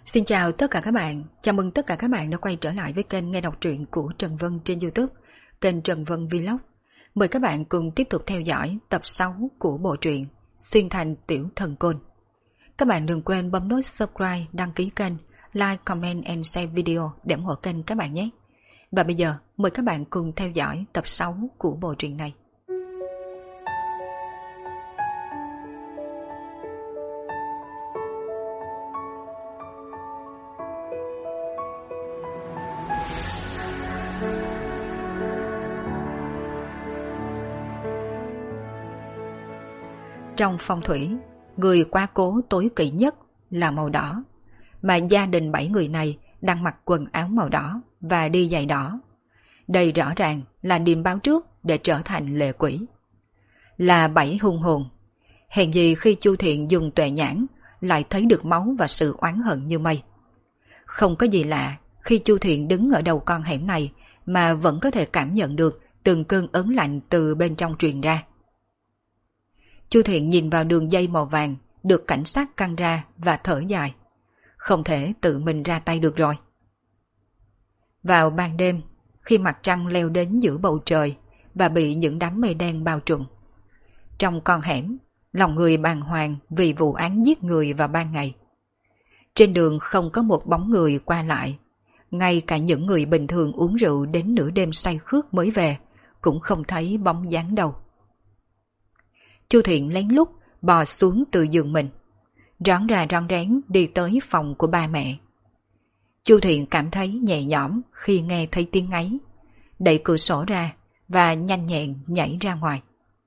Xin chào tất cả các bạn, chào mừng tất cả các bạn đã quay trở lại với kênh nghe đọc truyện của Trần Vân trên YouTube, kênh Trần Vân Vlog. Mời các bạn cùng tiếp tục theo dõi tập 6 của bộ truyện Xuyên Thành Tiểu Thần Côn. Các bạn đừng quên bấm nút subscribe, đăng ký kênh, like, comment and share video để ủng hộ kênh các bạn nhé. Và bây giờ mời các bạn cùng theo dõi tập 6 của bộ truyện này. Trong phong thủy, người quá cố tối kỵ nhất là màu đỏ, mà gia đình 7 người này đang mặc quần áo màu đỏ và đi giày đỏ. Đây rõ ràng là điềm báo trước để trở thành lệ quỷ. Là 7 hung hồn. Hèn gì khi Chu Thiện dùng tuệ nhãn lại thấy được máu và sự oán hận như mây. Không có gì lạ khi Chu Thiện đứng ở đầu con hẻm này mà vẫn có thể cảm nhận được từng cơn ớn lạnh từ bên trong truyền ra. Chu Thiện nhìn vào đường dây màu vàng được cảnh sát căng ra và thở dài. Không thể tự mình ra tay được rồi. Vào ban đêm, khi mặt trăng leo đến giữa bầu trời và bị những đám mây đen bao trùm, trong con hẻm, lòng người bàng hoàng vì vụ án giết người vào ban ngày. Trên đường không có một bóng người qua lại, ngay cả những người bình thường uống rượu đến nửa đêm say khướt mới về cũng không thấy bóng dáng đâu. Chu Thiện lén lút bò xuống từ giường mình, rón ra rón rén đi tới phòng của ba mẹ. Chu Thiện cảm thấy nhẹ nhõm khi nghe thấy tiếng ấy, đẩy cửa sổ ra và nhanh nhẹn nhảy ra ngoài.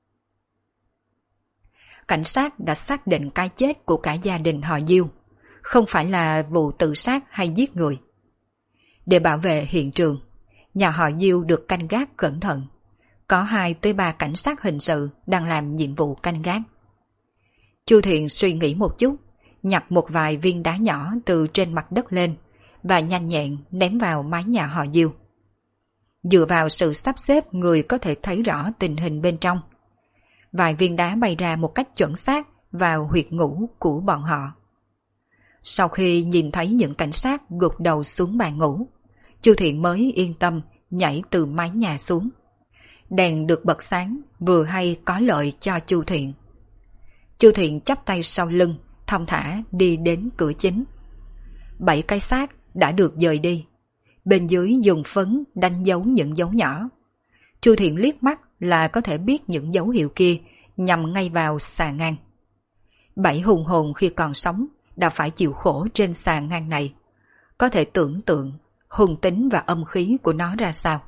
Cảnh sát đã xác định cái chết của cả gia đình họ Diêu không phải là vụ tự sát hay giết người. Để bảo vệ hiện trường, nhà họ Diêu được canh gác cẩn thận. Có 2 tới 3 cảnh sát hình sự đang làm nhiệm vụ canh gác. Chu Thiện suy nghĩ một chút, nhặt một vài viên đá nhỏ từ trên mặt đất lên và nhanh nhẹn ném vào mái nhà họ Diêu. Dựa vào sự sắp xếp người có thể thấy rõ tình hình bên trong. Vài viên đá bay ra một cách chuẩn xác vào huyệt ngủ của bọn họ. Sau khi nhìn thấy những cảnh sát gục đầu xuống bàn ngủ, Chu Thiện mới yên tâm nhảy từ mái nhà xuống. Đèn được bật sáng vừa hay có lợi cho Chu Thiện. Chu Thiện chắp tay sau lưng, thong thả đi đến cửa chính. 7 cái xác đã được dời đi. Bên dưới dùng phấn đánh dấu những dấu nhỏ. Chu Thiện liếc mắt là có thể biết những dấu hiệu kia nhằm ngay vào xà ngang. 7 hung hồn khi còn sống đã phải chịu khổ trên xà ngang này. Có thể tưởng tượng hung tính và âm khí của nó ra sao.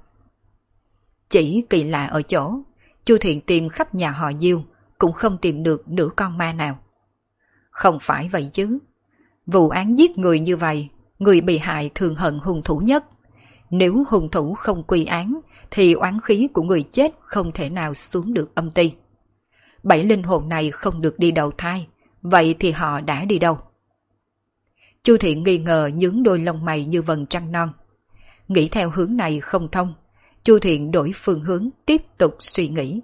Chỉ kỳ lạ ở chỗ, Chu Thiện tìm khắp nhà họ Diêu cũng không tìm được nửa con ma nào. Không phải vậy chứ. Vụ án giết người như vậy, người bị hại thường hận hung thủ nhất. Nếu hung thủ không quy án, thì oán khí của người chết không thể nào xuống được âm ti. 7 linh hồn này không được đi đầu thai, vậy thì họ đã đi đâu? Chu Thiện nghi ngờ nhướng đôi lông mày như vầng trăng non. Nghĩ theo hướng này không thông, Chu Thiện đổi phương hướng tiếp tục suy nghĩ.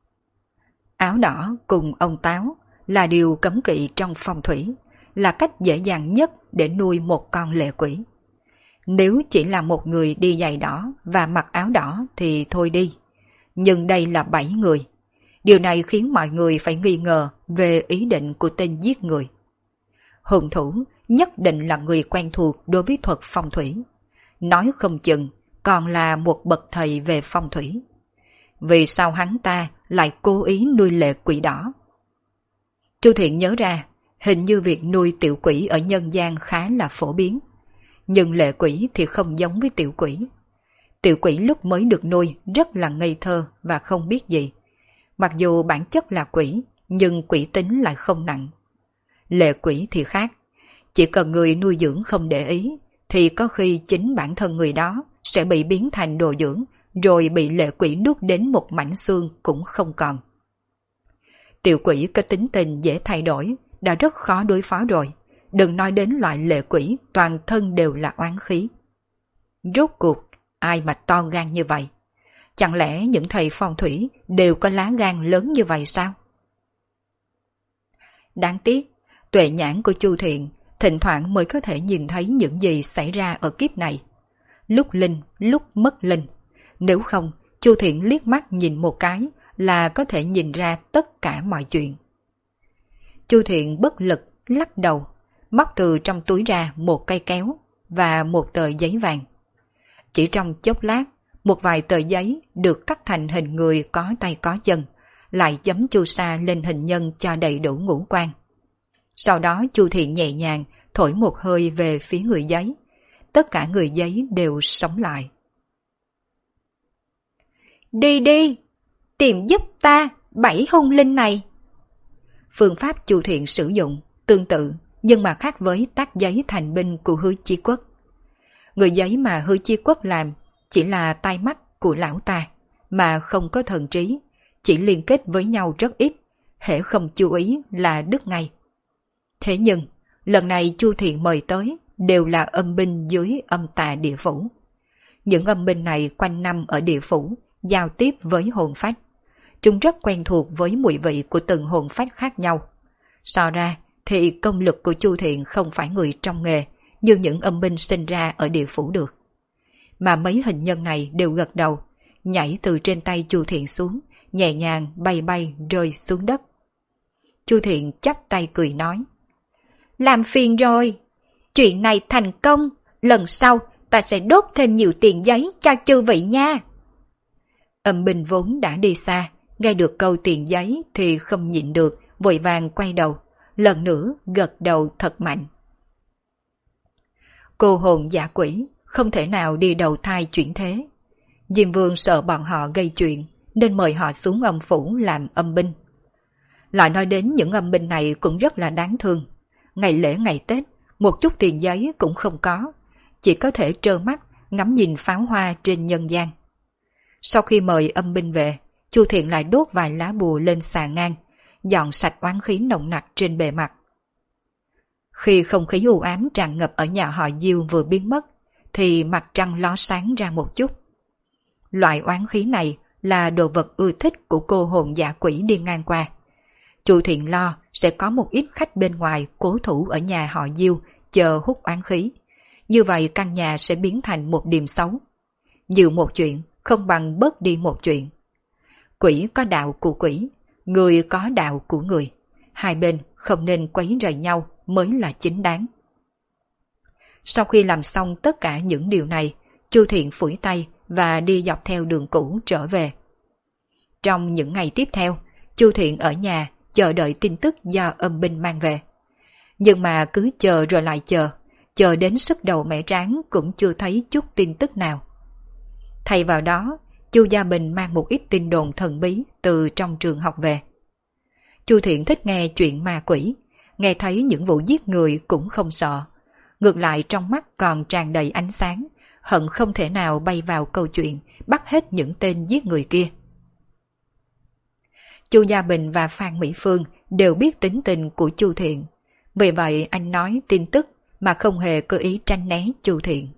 Áo đỏ cùng ông táo là điều cấm kỵ trong phong thủy, là cách dễ dàng nhất để nuôi một con lệ quỷ. Nếu chỉ là một người đi giày đỏ và mặc áo đỏ thì thôi đi. Nhưng đây là 7 người. Điều này khiến mọi người phải nghi ngờ về ý định của tên giết người. Hung thủ nhất định là người quen thuộc đối với thuật phong thủy. Nói không chừng còn là một bậc thầy về phong thủy. Vì sao hắn ta lại cố ý nuôi lệ quỷ đỏ? Chu Thiện nhớ ra, hình như việc nuôi tiểu quỷ ở nhân gian khá là phổ biến. Nhưng lệ quỷ thì không giống với tiểu quỷ. Tiểu quỷ lúc mới được nuôi rất là ngây thơ và không biết gì. Mặc dù bản chất là quỷ, nhưng quỷ tính lại không nặng. Lệ quỷ thì khác. Chỉ cần người nuôi dưỡng không để ý, thì có khi chính bản thân người đó sẽ bị biến thành đồ dưỡng, rồi bị lệ quỷ nuốt đến một mảnh xương cũng không còn. Tiểu quỷ có tính tình dễ thay đổi, đã rất khó đối phó rồi. Đừng nói đến loại lệ quỷ toàn thân đều là oán khí. Rốt cuộc, ai mà to gan như vậy? Chẳng lẽ những thầy phong thủy đều có lá gan lớn như vậy sao? Đáng tiếc, tuệ nhãn của Chu Thiện thỉnh thoảng mới có thể nhìn thấy những gì xảy ra ở kiếp này. Lúc linh, lúc mất linh. Nếu không, Chu Thiện liếc mắt nhìn một cái là có thể nhìn ra tất cả mọi chuyện. Chu Thiện bất lực lắc đầu, móc từ trong túi ra một cây kéo và một tờ giấy vàng. Chỉ trong chốc lát, một vài tờ giấy được cắt thành hình người có tay có chân, lại chấm chu sa lên hình nhân cho đầy đủ ngũ quan. Sau đó Chu Thiện nhẹ nhàng thổi một hơi về phía người giấy. Tất cả người giấy đều sống lại. Đi đi, tìm giúp ta 7 hung linh này. Phương pháp Chu Thiện sử dụng tương tự nhưng mà khác với tác giấy thành binh của Hứa Chí Quốc. Người giấy mà Hứa Chí Quốc làm chỉ là tai mắt của lão ta, mà không có thần trí, chỉ liên kết với nhau rất ít, hễ không chú ý là đứt ngay. Thế nhưng, lần này Chu Thiện mời tới đều là âm binh dưới âm tà địa phủ. Những âm binh này quanh năm ở địa phủ, giao tiếp với hồn phách. Chúng rất quen thuộc với mùi vị của từng hồn phách khác nhau. So ra thì công lực của Chu Thiện không phải người trong nghề như những âm binh sinh ra ở địa phủ được. Mà mấy hình nhân này đều gật đầu, nhảy từ trên tay Chu Thiện xuống, nhẹ nhàng bay bay rơi xuống đất. Chu Thiện chắp tay cười nói: làm phiền rồi, chuyện này thành công, lần sau ta sẽ đốt thêm nhiều tiền giấy cho chư vị nha. Âm binh vốn đã đi xa, nghe được câu tiền giấy thì không nhịn được, vội vàng quay đầu, lần nữa gật đầu thật mạnh. Cô hồn giả quỷ không thể nào đi đầu thai chuyển thế. Diêm Vương sợ bọn họ gây chuyện nên mời họ xuống âm phủ làm âm binh. Lại nói đến những âm binh này cũng rất là đáng thương. Ngày lễ ngày Tết, một chút tiền giấy cũng không có, chỉ có thể trơ mắt ngắm nhìn pháo hoa trên nhân gian. Sau khi mời âm binh về, Chu Thiện lại đốt vài lá bùa lên xà ngang, dọn sạch oán khí nồng nặc trên bề mặt. Khi không khí u ám tràn ngập ở nhà họ Diêu vừa biến mất, thì mặt trăng ló sáng ra một chút. Loại oán khí này là đồ vật ưa thích của cô hồn giả quỷ đi ngang qua. Chu Thiện lo sẽ có một ít khách bên ngoài cố thủ ở nhà họ Diêu chờ hút oán khí. Như vậy căn nhà sẽ biến thành một điểm xấu. Nhiều một chuyện không bằng bớt đi một chuyện. Quỷ có đạo của quỷ, người có đạo của người. Hai bên không nên quấy rầy nhau mới là chính đáng. Sau khi làm xong tất cả những điều này, Chu Thiện phủi tay và đi dọc theo đường cũ trở về. Trong những ngày tiếp theo, Chu Thiện ở nhà chờ đợi tin tức do âm binh mang về. Nhưng mà cứ chờ rồi lại chờ đến sức đầu mẻ trán cũng chưa thấy chút tin tức nào. Thay vào đó, Chu Gia Bình mang một ít tin đồn thần bí từ trong trường học về. Chu Thiện thích nghe chuyện ma quỷ, nghe thấy những vụ giết người cũng không sợ. Ngược lại trong mắt còn tràn đầy ánh sáng, hận không thể nào bay vào câu chuyện bắt hết những tên giết người kia. Chu Gia Bình và Phan Mỹ Phương đều biết tính tình của Chu Thiện, vì vậy anh nói tin tức mà không hề có ý tránh né Chu Thiện.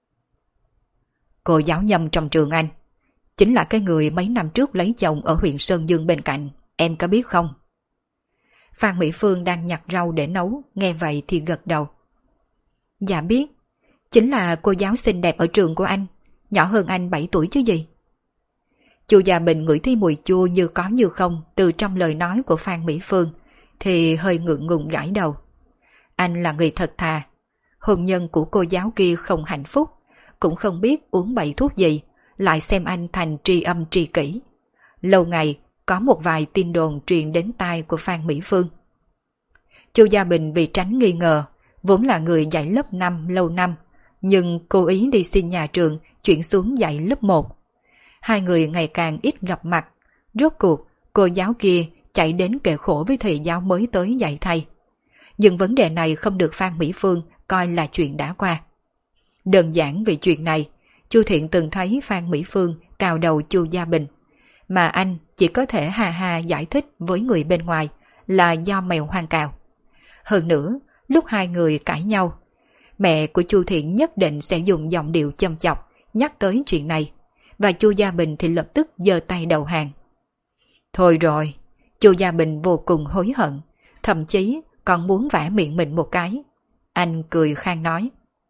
Cô giáo nhâm trong trường anh, chính là cái người mấy năm trước lấy chồng ở huyện Sơn Dương bên cạnh, em có biết không? Phan Mỹ Phương đang nhặt rau để nấu, nghe vậy thì gật đầu. Dạ biết, chính là cô giáo xinh đẹp ở trường của anh, nhỏ hơn anh 7 tuổi chứ gì. Chu Gia Bình ngửi thấy mùi chua như có như không từ trong lời nói của Phan Mỹ Phương, thì hơi ngượng ngùng gãi đầu. Anh là người thật thà, hôn nhân của cô giáo kia không hạnh phúc, cũng không biết uống bậy thuốc gì, lại xem anh thành tri âm tri kỷ. Lâu ngày, có một vài tin đồn truyền đến tai của Phan Mỹ Phương. Chu Gia Bình vì tránh nghi ngờ, vốn là người dạy lớp 5 lâu năm, nhưng cố ý đi xin nhà trường chuyển xuống dạy lớp 1. Hai người ngày càng ít gặp mặt, rốt cuộc cô giáo kia chạy đến kể khổ với thầy giáo mới tới dạy thay. Nhưng vấn đề này không được Phan Mỹ Phương coi là chuyện đã qua. Đơn giản vì chuyện này, Chu Thiện từng thấy Phan Mỹ Phương cào đầu Chu Gia Bình, mà anh chỉ có thể ha ha giải thích với người bên ngoài là do mèo hoang cào. Hơn nữa, lúc hai người cãi nhau, mẹ của Chu Thiện nhất định sẽ dùng giọng điệu châm chọc nhắc tới chuyện này, và Chu Gia Bình thì lập tức giơ tay đầu hàng. Thôi rồi, Chu Gia Bình vô cùng hối hận, thậm chí còn muốn vả miệng mình một cái. Anh cười khang nói.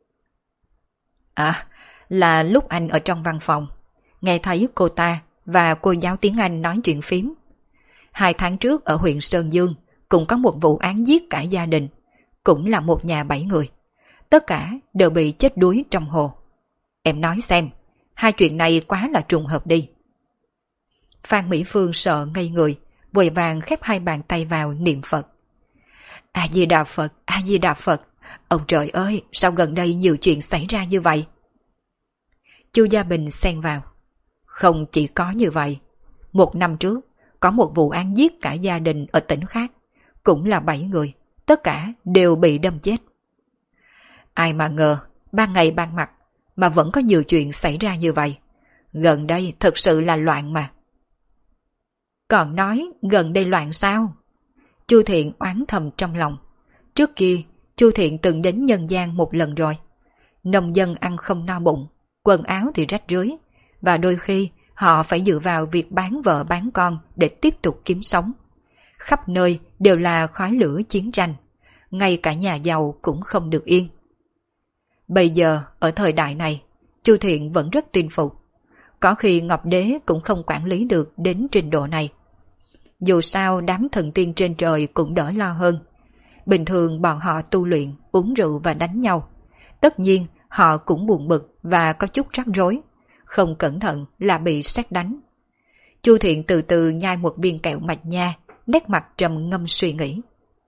À, là lúc anh ở trong văn phòng, nghe thấy cô ta và cô giáo tiếng Anh nói chuyện phím. 2 tháng trước ở huyện Sơn Dương cũng có một vụ án giết cả gia đình, cũng là một nhà 7 người. Tất cả đều bị chết đuối trong hồ. Em nói xem, 2 chuyện này quá là trùng hợp đi. Phan Mỹ Phương sợ ngây người, vội vàng khép 2 bàn tay vào niệm Phật. A Di Đà Phật, A Di Đà Phật. Ông trời ơi, sao gần đây nhiều chuyện xảy ra như vậy? Chu Gia Bình xen vào. Không chỉ có như vậy. 1 năm trước, có một vụ án giết cả gia đình ở tỉnh khác. Cũng là 7 người, tất cả đều bị đâm chết. Ai mà ngờ, ban ngày ban mặt, mà vẫn có nhiều chuyện xảy ra như vậy. Gần đây thật sự là loạn mà. Còn nói gần đây loạn sao? Chu Thiện oán thầm trong lòng. Trước kia, Chu Thiện từng đến nhân gian một lần rồi. Nông dân ăn không no bụng, quần áo thì rách rưới, và đôi khi họ phải dựa vào việc bán vợ bán con để tiếp tục kiếm sống. Khắp nơi đều là khói lửa chiến tranh, ngay cả nhà giàu cũng không được yên. Bây giờ, ở thời đại này, Chu Thiện vẫn rất tin phục. Có khi Ngọc Đế cũng không quản lý được đến trình độ này. Dù sao đám thần tiên trên trời cũng đỡ lo hơn. Bình thường bọn họ tu luyện, uống rượu và đánh nhau. Tất nhiên họ cũng buồn bực và có chút rắc rối. Không cẩn thận là bị sét đánh. Chu Thiện từ từ nhai một viên kẹo mạch nha, nét mặt trầm ngâm suy nghĩ.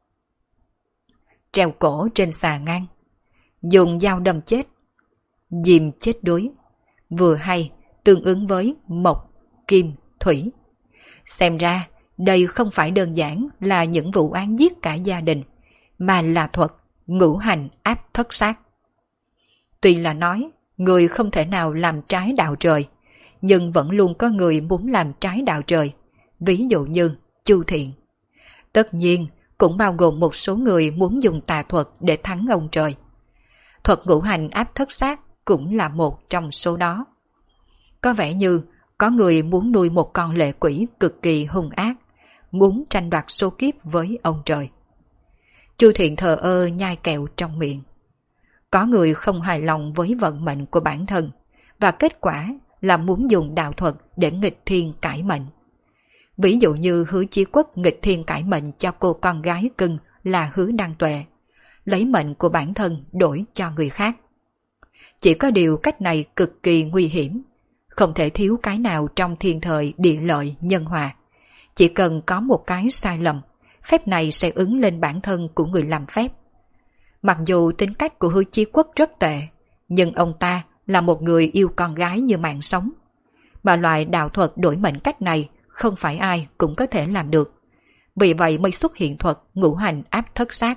Treo cổ trên xà ngang, dùng dao đâm chết, dìm chết đuối. Vừa hay tương ứng với mộc, kim, thủy. Xem ra đây không phải đơn giản là những vụ án giết cả gia đình, mà là thuật ngũ hành áp thất sát. Tuy là nói người không thể nào làm trái đạo trời, nhưng vẫn luôn có người muốn làm trái đạo trời, ví dụ như Chu Thiện. Tất nhiên cũng bao gồm một số người muốn dùng tà thuật để thắng ông trời. Thuật ngũ hành áp thất sát cũng là một trong số đó. Có vẻ như có người muốn nuôi một con lệ quỷ cực kỳ hung ác, muốn tranh đoạt số kiếp với ông trời. Chu Thiện thờ ơ nhai kẹo trong miệng. Có người không hài lòng với vận mệnh của bản thân, và kết quả là muốn dùng đạo thuật để nghịch thiên cải mệnh. Ví dụ như Hứa Chí Quốc nghịch thiên cải mệnh cho cô con gái cưng là Hứa Đăng Tuệ, lấy mệnh của bản thân đổi cho người khác. Chỉ có điều cách này cực kỳ nguy hiểm, không thể thiếu cái nào trong thiên thời địa lợi nhân hòa. Chỉ cần có một cái sai lầm, phép này sẽ ứng lên bản thân của người làm phép. Mặc dù tính cách của Hứa Chí Quốc rất tệ, nhưng ông ta là một người yêu con gái như mạng sống. Mà loại đạo thuật đổi mệnh cách này không phải ai cũng có thể làm được. Vì vậy mới xuất hiện thuật ngũ hành áp thất sát.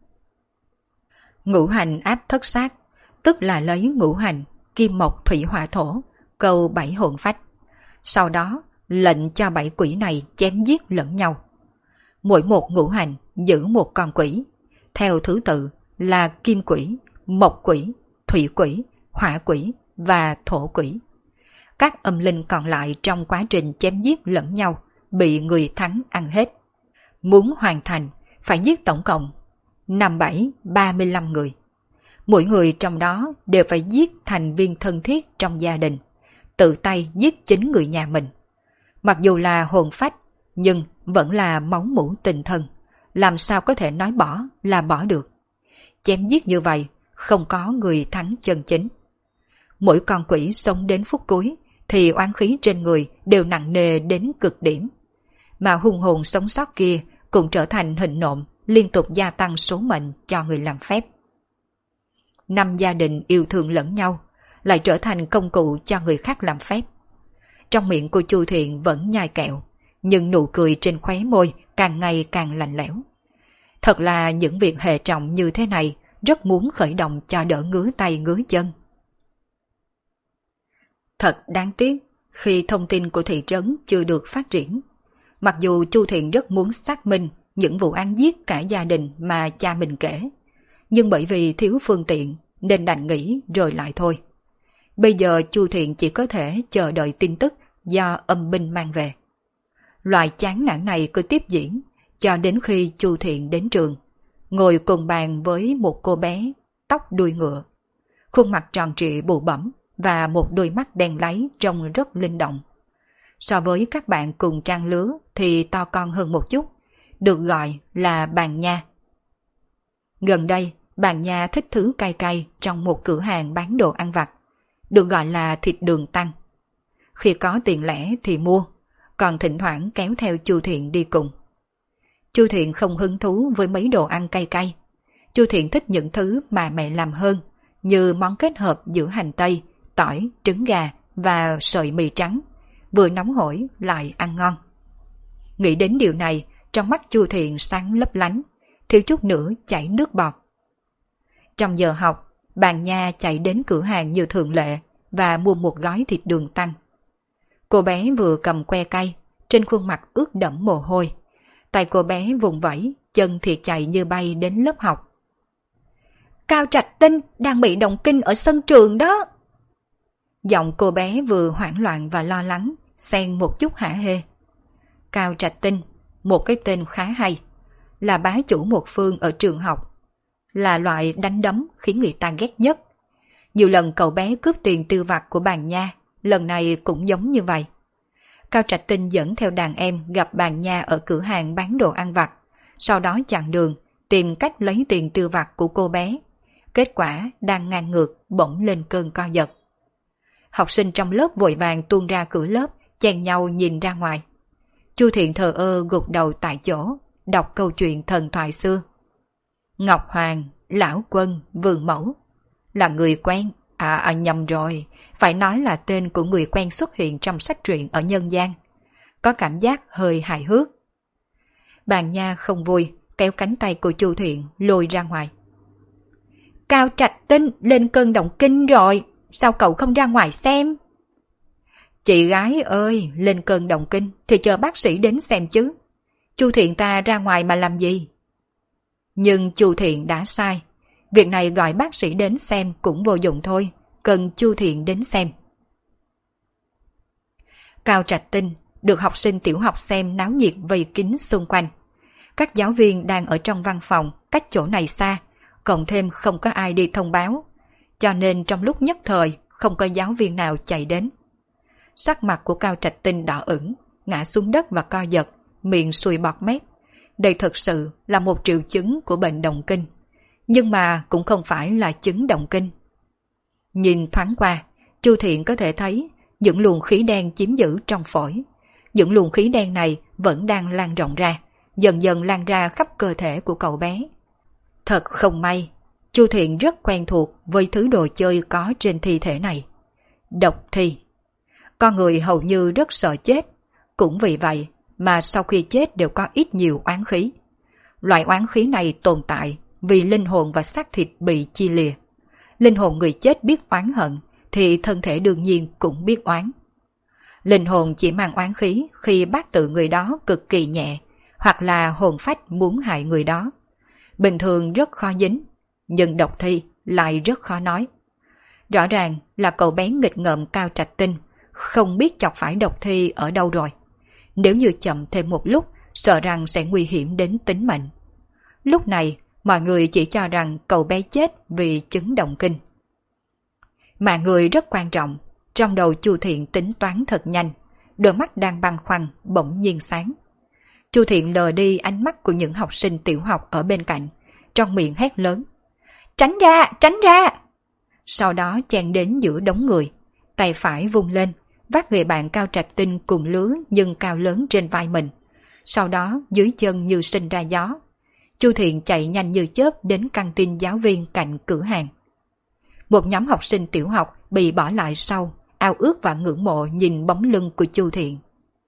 Ngũ hành áp thất sát, tức là lấy ngũ hành, kim mộc thủy hỏa thổ, câu 7 hồn phách. Sau đó, lệnh cho 7 quỷ này chém giết lẫn nhau. Mỗi một ngũ hành giữ một con quỷ, theo thứ tự là kim quỷ, mộc quỷ, thủy quỷ, hỏa quỷ và thổ quỷ. Các âm linh còn lại trong quá trình chém giết lẫn nhau bị người thắng ăn hết. Muốn hoàn thành phải giết tổng cộng 5-7-35 người. Mỗi người trong đó đều phải giết thành viên thân thiết trong gia đình, tự tay giết chính người nhà mình. Mặc dù là hồn phách, nhưng vẫn là máu mủ tình thân, làm sao có thể nói bỏ là bỏ được. Chém giết như vậy, không có người thắng chân chính. Mỗi con quỷ sống đến phút cuối thì oán khí trên người đều nặng nề đến cực điểm. Mà hung hồn sống sót kia cũng trở thành hình nộm, liên tục gia tăng số mệnh cho người làm phép. 5 gia đình yêu thương lẫn nhau, lại trở thành công cụ cho người khác làm phép. Trong miệng của Chu Thiện vẫn nhai kẹo, nhưng nụ cười trên khóe môi càng ngày càng lạnh lẽo. Thật là những việc hệ trọng như thế này rất muốn khởi động cho đỡ ngứa tay ngứa chân. Thật đáng tiếc khi thông tin của thị trấn chưa được phát triển. Mặc dù Chu Thiện rất muốn xác minh những vụ án giết cả gia đình mà cha mình kể, nhưng bởi vì thiếu phương tiện nên đành nghĩ rồi lại thôi. Bây giờ Chu Thiện chỉ có thể chờ đợi tin tức do âm binh mang về. Loại chán nản này cứ tiếp diễn cho đến khi Chu Thiện đến trường. ngồi cùng bàn với một cô bé tóc đuôi ngựa, khuôn mặt tròn trịa bụ bẫm và một đôi mắt đen láy trông rất linh động. So với các bạn cùng trang lứa thì to con hơn một chút, được gọi là Bàn Nha. Gần đây, Bàn Nha thích thứ cay cay trong một cửa hàng bán đồ ăn vặt, được gọi là thịt đường tăng. Khi có tiền lẻ thì mua, còn thỉnh thoảng kéo theo Chu Thiện đi cùng. Chu Thiện không hứng thú với mấy đồ ăn cay cay. Chu Thiện thích những thứ mà mẹ làm hơn, như món kết hợp giữa hành tây, tỏi, trứng gà và sợi mì trắng, vừa nóng hổi lại ăn ngon. Nghĩ đến điều này, trong mắt Chu Thiện sáng lấp lánh, thiếu chút nữa chảy nước bọt. Trong giờ học, Bàn Nha chạy đến cửa hàng như thường lệ và mua một gói thịt đường tăng. Cô bé vừa cầm que cay, trên khuôn mặt ướt đẫm mồ hôi. Tay cô bé vùng vẫy, chân thì chạy như bay đến lớp học. Cao Trạch Tinh đang bị động kinh ở sân trường đó. Giọng cô bé vừa hoảng loạn và lo lắng, xen một chút hả hê. Cao Trạch Tinh, một cái tên khá hay, là bá chủ một phương ở trường học, là loại đánh đấm khiến người ta ghét nhất. Nhiều lần cậu bé cướp tiền tiêu vặt của Bàn Nha, lần này cũng giống như vậy. Cao Trạch Tinh dẫn theo đàn em gặp Bàn Nha ở cửa hàng bán đồ ăn vặt, sau đó chặn đường, tìm cách lấy tiền tiêu vặt của cô bé. Kết quả đang ngang ngược bỗng lên cơn co giật. Học sinh trong lớp vội vàng tuôn ra cửa lớp, chen nhau nhìn ra ngoài. Chu Thiện thờ ơ gục đầu tại chỗ, đọc câu chuyện thần thoại xưa. Ngọc Hoàng, Lão Quân, Vườn Mẫu. Là người quen, nhầm rồi, phải nói là tên của người quen xuất hiện trong sách truyện ở nhân gian. Có cảm giác hơi hài hước. Bàn Nha không vui, kéo cánh tay của Chu Thiện lôi ra ngoài. Cao Trạch Tinh lên cơn động kinh rồi, sao cậu không ra ngoài xem? Chị gái ơi, lên cơn động kinh thì chờ bác sĩ đến xem chứ. Chu Thiện ta ra ngoài mà làm gì? Nhưng Chu Thiện đã sai. Việc này gọi bác sĩ đến xem cũng vô dụng thôi, cần Chu Thiện đến xem. Cao Trạch Tinh được học sinh tiểu học xem náo nhiệt vây kín xung quanh. Các giáo viên đang ở trong văn phòng, cách chỗ này xa, cộng thêm không có ai đi thông báo, cho nên trong lúc nhất thời không có giáo viên nào chạy đến. Sắc mặt của Cao Trạch Tinh đỏ ửng, ngã xuống đất và co giật, miệng sùi bọt mép. Đây thực sự là một triệu chứng của bệnh động kinh, nhưng mà cũng không phải là chứng động kinh. Nhìn thoáng qua, Chu Thiện có thể thấy những luồng khí đen chiếm giữ trong phổi. Những luồng khí đen này vẫn đang lan rộng ra, dần dần lan ra khắp cơ thể của cậu bé. Thật không may, Chu Thiện rất quen thuộc với thứ đồ chơi có trên thi thể này. Độc thi. Con người hầu như rất sợ chết, cũng vì vậy mà sau khi chết đều có ít nhiều oán khí. Loại oán khí này tồn tại vì linh hồn và xác thịt bị chia lìa. Linh hồn người chết biết oán hận thì thân thể đương nhiên cũng biết oán. Linh hồn chỉ mang oán khí khi bát tự người đó cực kỳ nhẹ, hoặc là hồn phách muốn hại người đó. Bình thường rất khó dính, nhưng độc thi lại rất khó nói. Rõ ràng là cậu bé nghịch ngợm Cao Trạch Tinh không biết chọc phải độc thi ở đâu rồi. Nếu như chậm thêm một lúc, sợ rằng sẽ nguy hiểm đến tính mệnh. Lúc này, mọi người chỉ cho rằng cậu bé chết vì chứng động kinh. Mà người rất quan trọng, trong đầu Chu Thiện tính toán thật nhanh, đôi mắt đang băn khoăn bỗng nhiên sáng. Chu Thiện lờ đi ánh mắt của những học sinh tiểu học ở bên cạnh, trong miệng hét lớn. Tránh ra, tránh ra! Sau đó chen đến giữa đống người, tay phải vung lên, vác người bạn Cao Trạch Tinh cùng lứa nhưng cao lớn trên vai mình. Sau đó dưới chân như sinh ra gió. Chu Thiện chạy nhanh như chớp đến căng tin giáo viên cạnh cửa hàng. Một nhóm học sinh tiểu học bị bỏ lại sau, ao ước và ngưỡng mộ nhìn bóng lưng của Chu Thiện.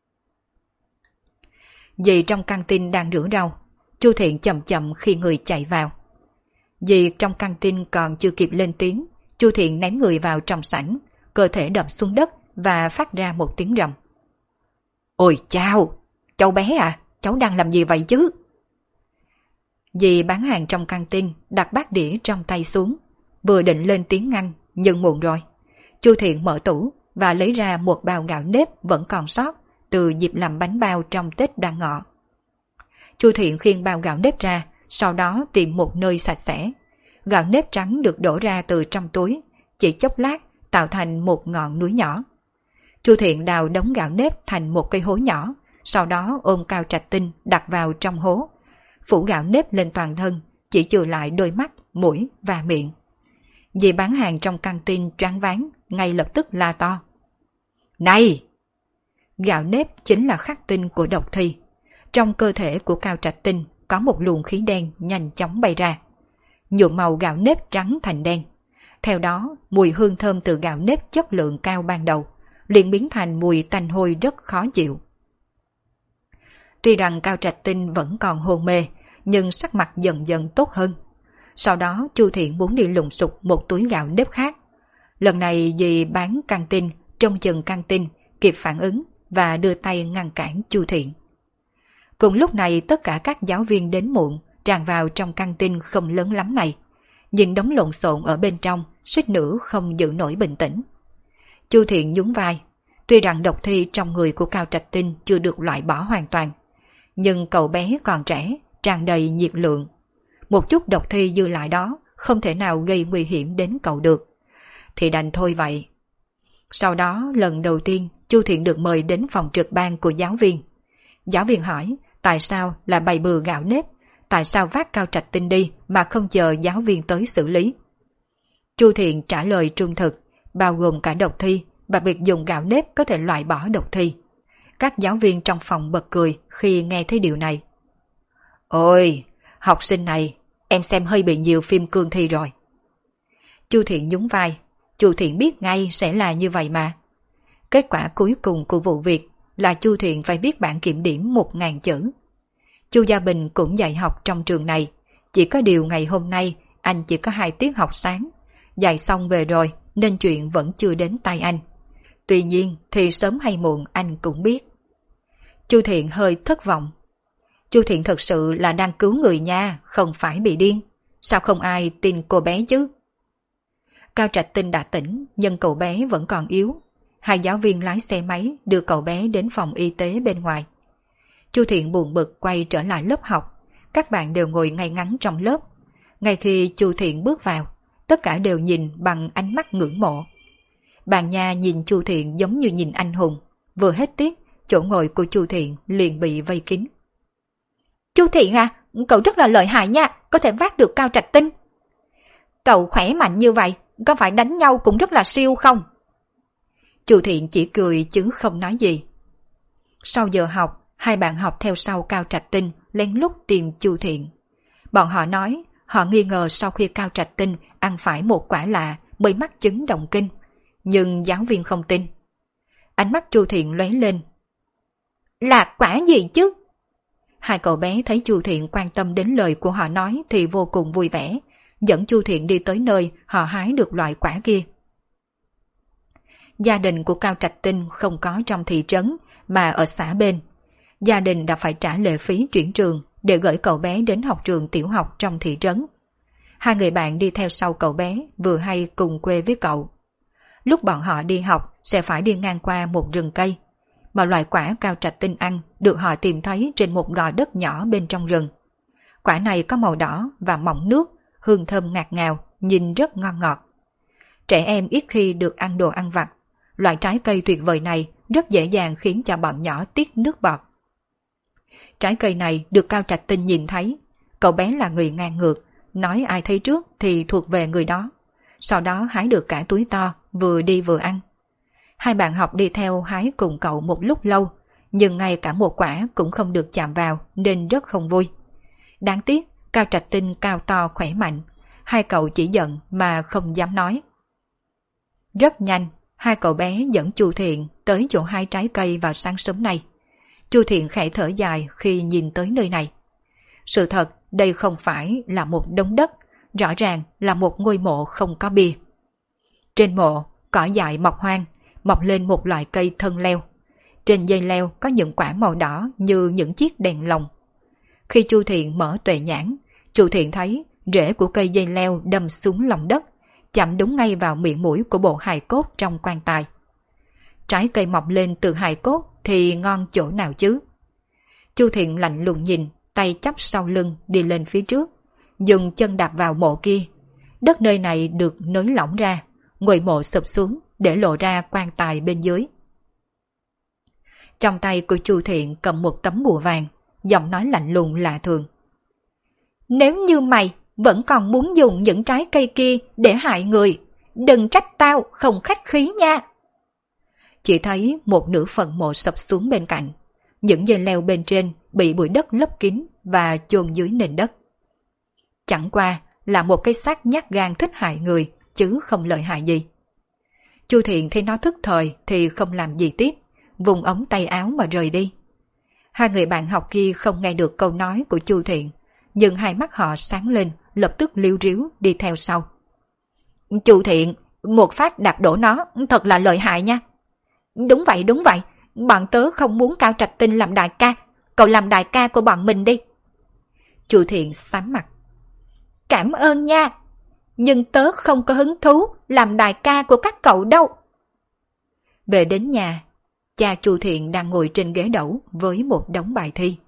Dì trong căng tin đang rửa rau, Chu Thiện chậm chậm khi người chạy vào. Dì trong căng tin còn chưa kịp lên tiếng, Chu Thiện ném người vào trong sảnh, cơ thể đập xuống đất và phát ra một tiếng rầm. Ôi chao, cháu bé à, cháu đang làm gì vậy chứ? Dì bán hàng trong căng tin đặt bát đĩa trong tay xuống, vừa định lên tiếng ngăn nhưng muộn rồi. Chu Thiện mở tủ và lấy ra một bao gạo nếp vẫn còn sót từ dịp làm bánh bao trong Tết Đoan Ngọ. Chu Thiện khiêng bao gạo nếp ra, sau đó tìm một nơi sạch sẽ. Gạo nếp trắng được đổ ra từ trong túi, chỉ chốc lát tạo thành một ngọn núi nhỏ. Chu Thiện đào đống gạo nếp thành một cây hố nhỏ, sau đó ôm Cao Trạch Tinh đặt vào trong hố, phủ gạo nếp lên toàn thân, chỉ chừa lại đôi mắt, mũi và miệng. Dì bán hàng trong căng tin choáng váng, ngay lập tức la to. Này! Gạo nếp chính là khắc tinh của độc thi. Trong cơ thể của Cao Trạch Tinh có một luồng khí đen nhanh chóng bay ra, nhuộm màu gạo nếp trắng thành đen. Theo đó, mùi hương thơm từ gạo nếp chất lượng cao ban đầu liền biến thành mùi tanh hôi rất khó chịu. Tuy rằng Cao Trạch Tinh vẫn còn hôn mê, nhưng sắc mặt dần dần tốt hơn. Sau đó Chu Thiện muốn đi lùng sục một túi gạo nếp khác. Lần này dì bán căng tin trông chừng căng tin kịp phản ứng và đưa tay ngăn cản Chu Thiện. Cùng lúc này tất cả các giáo viên đến muộn tràn vào trong căng tin không lớn lắm này, nhìn đống lộn xộn ở bên trong, suýt nữa không giữ nổi bình tĩnh. Chu Thiện nhún vai, tuy rằng độc thi trong người của Cao Trạch Tinh chưa được loại bỏ hoàn toàn, nhưng cậu bé còn trẻ, tràn đầy nhiệt lượng. Một chút độc thi dư lại đó không thể nào gây nguy hiểm đến cậu được, thì đành thôi vậy. Sau đó lần đầu tiên Chu Thiện được mời đến phòng trực ban của giáo viên. Giáo viên hỏi tại sao là bày bừa gạo nếp, tại sao vác Cao Trạch Tinh đi mà không chờ giáo viên tới xử lý. Chu Thiện trả lời trung thực, bao gồm cả độc thi và việc dùng gạo nếp có thể loại bỏ độc thi. Các giáo viên trong phòng bật cười khi nghe thấy điều này. Ôi, học sinh này, em xem hơi bị nhiều phim cương thi rồi. Chu Thiện nhún vai, Chu Thiện biết ngay sẽ là như vậy mà. Kết quả cuối cùng của vụ việc là Chu Thiện phải viết bản kiểm điểm 1000 chữ. Chu Gia Bình cũng dạy học trong trường này, chỉ có điều ngày hôm nay anh chỉ có 2 tiết học sáng, dạy xong về rồi nên chuyện vẫn chưa đến tay anh. Tuy nhiên thì sớm hay muộn anh cũng biết. Chu Thiện hơi thất vọng. Chu Thiện thật sự là đang cứu người nha, không phải bị điên. Sao không ai tin cô bé chứ? Cao Trạch Tinh đã tỉnh, nhưng cậu bé vẫn còn yếu. 2 giáo viên lái xe máy đưa cậu bé đến phòng y tế bên ngoài. Chu Thiện buồn bực quay trở lại lớp học. Các bạn đều ngồi ngay ngắn trong lớp. Ngay khi Chu Thiện bước vào, tất cả đều nhìn bằng ánh mắt ngưỡng mộ. Bàn nha nhìn Chu Thiện giống như nhìn anh hùng. Vừa hết tiết, chỗ ngồi của Chu Thiện liền bị vây kín. Chu Thiện à, cậu rất là lợi hại nha, có thể vác được Cao Trạch Tinh. Cậu khỏe mạnh như vậy, có phải đánh nhau cũng rất là siêu không? Chu Thiện chỉ cười chứ không nói gì. Sau giờ học, 2 bạn học theo sau Cao Trạch Tinh lén lút tìm Chu Thiện. Bọn họ nói họ nghi ngờ sau khi Cao Trạch Tinh ăn phải một quả lạ mới mắc chứng động kinh, nhưng giáo viên không tin. Ánh mắt Chu Thiện lóe lên. Là quả gì chứ? 2 cậu bé thấy Chu Thiện quan tâm đến lời của họ nói thì vô cùng vui vẻ, dẫn Chu Thiện đi tới nơi họ hái được loại quả kia. Gia đình của Cao Trạch Tinh không có trong thị trấn mà ở xã bên. Gia đình đã phải trả lệ phí chuyển trường để gửi cậu bé đến học trường tiểu học trong thị trấn. 2 người bạn đi theo sau cậu bé vừa hay cùng quê với cậu. Lúc bọn họ đi học sẽ phải đi ngang qua một rừng cây, mà loại quả Cao Trạch Tinh ăn được họ tìm thấy trên một gò đất nhỏ bên trong rừng. Quả này có màu đỏ và mọng nước, hương thơm ngạt ngào, nhìn rất ngon ngọt. Trẻ em ít khi được ăn đồ ăn vặt, loại trái cây tuyệt vời này rất dễ dàng khiến cho bọn nhỏ tiết nước bọt. Trái cây này được Cao Trạch Tinh nhìn thấy, cậu bé là người ngang ngược, nói ai thấy trước thì thuộc về người đó. Sau đó hái được cả túi to, vừa đi vừa ăn. 2 bạn học đi theo hái cùng cậu một lúc lâu, nhưng ngay cả một quả cũng không được chạm vào nên rất không vui. Đáng tiếc, Cao Trạch Tinh cao to khỏe mạnh, 2 cậu chỉ giận mà không dám nói. Rất nhanh, 2 cậu bé dẫn Chu Thiện tới chỗ 2 trái cây vào sáng sớm này. Chu Thiện khẽ thở dài khi nhìn tới nơi này. Sự thật, đây không phải là một đống đất, rõ ràng là một ngôi mộ không có bia. Trên mộ, cỏ dại mọc hoang, mọc lên một loại cây thân leo. Trên dây leo có những quả màu đỏ như những chiếc đèn lồng. Khi Chu Thiện mở tuệ nhãn, Chu Thiện thấy rễ của cây dây leo đâm xuống lòng đất, chạm đúng ngay vào miệng mũi của bộ hài cốt trong quan tài. Trái cây mọc lên từ hài cốt thì ngon chỗ nào chứ? Chu Thiện lạnh lùng nhìn, tay chắp sau lưng đi lên phía trước, dùng chân đạp vào mộ kia. Đất nơi này được nới lỏng ra, ngôi mộ sụp xuống để lộ ra quan tài bên dưới. Trong tay của Chu Thiện cầm một tấm bùa vàng, giọng nói lạnh lùng lạ thường. Nếu như mày vẫn còn muốn dùng những trái cây kia để hại người, đừng trách tao không khách khí nha. Chỉ thấy một nửa phần mộ sập xuống bên cạnh, những dây leo bên trên bị bụi đất lấp kín và chôn dưới nền đất. Chẳng qua là một cái xác nhát gan thích hại người, chứ không lợi hại gì. Chu Thiện thấy nó thức thời thì không làm gì tiếp, vùng ống tay áo mà rời đi. Hai người bạn học kia không nghe được câu nói của Chu Thiện, nhưng hai mắt họ sáng lên, lập tức liu riu đi theo sau. Chu Thiện, một phát đạp đổ nó, thật là lợi hại nha. Đúng vậy, bọn tớ không muốn Cao Trạch Tinh làm đại ca, cậu làm đại ca của bọn mình đi. Chu Thiện sám mặt. Cảm ơn nha, nhưng tớ không có hứng thú làm đại ca của các cậu đâu. Về đến nhà, cha Chu Thiện đang ngồi trên ghế đẩu với một đống bài thi.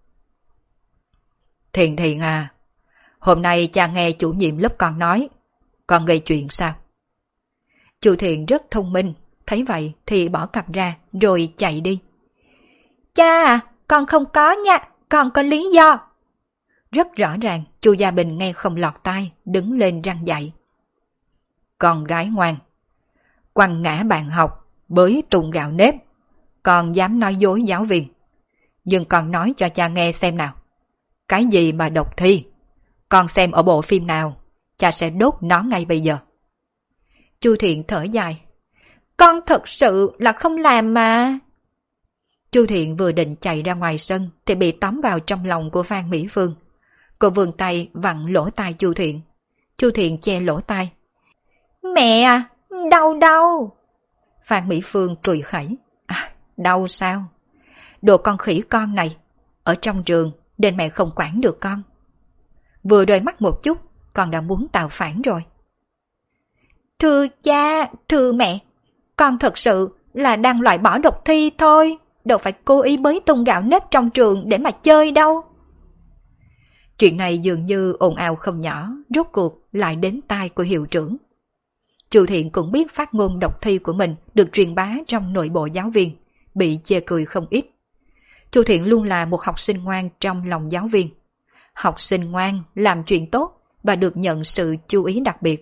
Thiện Thiện à, hôm nay cha nghe chủ nhiệm lớp con nói, con gây chuyện sao? Chu Thiện rất thông minh, thấy vậy thì bỏ cặp ra rồi chạy đi. Cha à, con không có nha, con có lý do. Rất rõ ràng Chu Gia Bình nghe không lọt tai, đứng lên răn dạy. Con gái ngoan, quăng ngã bạn học, bới tung gạo nếp, còn dám nói dối giáo viên. Nhưng con nói cho cha nghe xem nào. Cái gì mà độc thi? Con xem ở bộ phim nào, cha sẽ đốt nó ngay bây giờ. Chu Thiện thở dài. Con thật sự là không làm mà. Chu Thiện vừa định chạy ra ngoài sân thì bị tóm vào trong lòng của Phan Mỹ Phương. Cô vươn tay vặn lỗ tai Chu Thiện. Chu Thiện che lỗ tai. Mẹ à, đau. Phan Mỹ Phương cười khẩy. À, đau sao? Đồ con khỉ con này, ở trong trường nên mẹ không quản được con. Vừa rời mắt một chút, con đã muốn tạo phản rồi. Thưa cha, thưa mẹ, con thật sự là đang loại bỏ độc thi thôi, đâu phải cố ý bới tung gạo nếp trong trường để mà chơi đâu. Chuyện này dường như ồn ào không nhỏ, rốt cuộc lại đến tai của hiệu trưởng. Chu Thiện cũng biết phát ngôn độc thi của mình được truyền bá trong nội bộ giáo viên, bị chê cười không ít. Chu Thiện luôn là một học sinh ngoan trong lòng giáo viên. Học sinh ngoan, làm chuyện tốt và được nhận sự chú ý đặc biệt.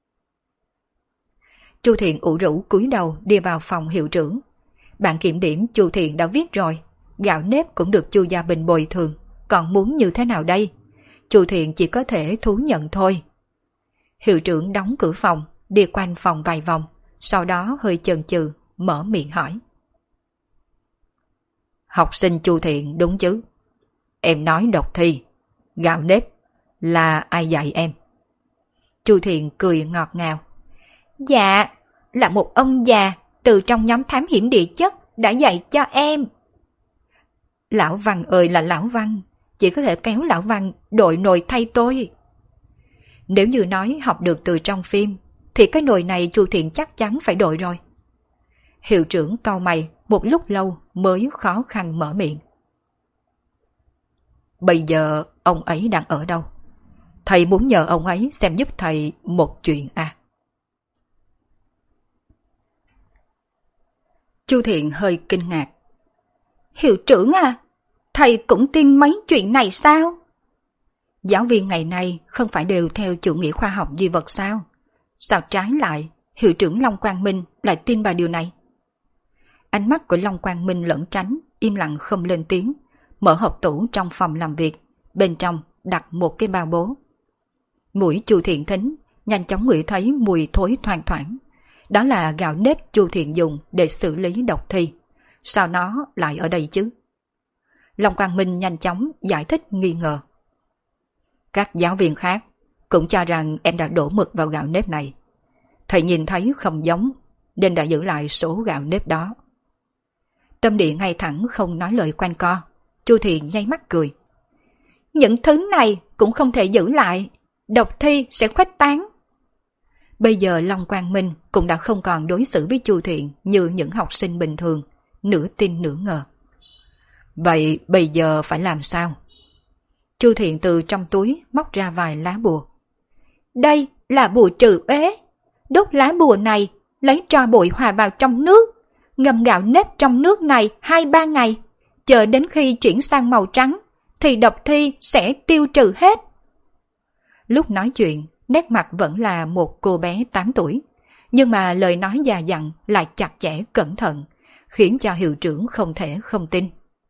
Chu Thiện ủ rũ cúi đầu đi vào phòng hiệu trưởng. Bản kiểm điểm Chu Thiện đã viết rồi, gạo nếp cũng được Chu Gia Bình bồi thường, còn muốn như thế nào đây? Chu Thiện chỉ có thể thú nhận thôi. Hiệu trưởng đóng cửa phòng, đi quanh phòng vài vòng, sau đó hơi chần chừ, mở miệng hỏi. Học sinh Chu Thiện đúng chứ? Em nói độc thi, gạo nếp, là ai dạy em? Chu Thiện cười ngọt ngào. Dạ, là một ông già từ trong nhóm thám hiểm địa chất đã dạy cho em. Lão Văn ơi là Lão Văn, chỉ có thể kéo Lão Văn đội nồi thay tôi. Nếu như nói học được từ trong phim, thì cái nồi này Chu Thiện chắc chắn phải đội rồi. Hiệu trưởng cau mày một lúc lâu mới khó khăn mở miệng. Bây giờ ông ấy đang ở đâu? Thầy muốn nhờ ông ấy xem giúp thầy một chuyện à? Chu Thiện hơi kinh ngạc. Hiệu trưởng à, thầy cũng tin mấy chuyện này sao? Giáo viên ngày nay không phải đều theo chủ nghĩa khoa học duy vật sao? Sao trái lại, hiệu trưởng Long Quang Minh lại tin vào điều này? Ánh mắt của Long Quang Minh lẩn tránh, im lặng không lên tiếng, mở hộp tủ trong phòng làm việc, bên trong đặt một cái bao bố. Mũi Chu Thiện thính, nhanh chóng ngửi thấy mùi thối thoang thoảng. Đó là gạo nếp Chu Thiện dùng để xử lý độc thi. Sao nó lại ở đây chứ? Long Quang Minh nhanh chóng giải thích nghi ngờ. Các giáo viên khác cũng cho rằng em đã đổ mực vào gạo nếp này. Thầy nhìn thấy không giống, nên đã giữ lại số gạo nếp đó. Tâm địa ngay thẳng không nói lời quanh co. Chu Thiện nháy mắt cười. Những thứ này cũng không thể giữ lại, độc thi sẽ khuếch tán. Bây giờ Long Quang Minh cũng đã không còn đối xử với Chu Thiện như những học sinh bình thường, nửa tin nửa ngờ. Vậy bây giờ phải làm sao? Chu Thiện từ trong túi móc ra vài lá bùa. Đây là bùa trừ uế. Đốt lá bùa này, lấy tro bụi hòa vào trong nước, ngâm gạo nếp trong nước này 2-3 ngày, chờ đến khi chuyển sang màu trắng, thì độc thi sẽ tiêu trừ hết. Lúc nói chuyện, nét mặt vẫn là một cô bé 8 tuổi, nhưng mà lời nói già dặn lại chặt chẽ cẩn thận, khiến cho hiệu trưởng không thể không tin.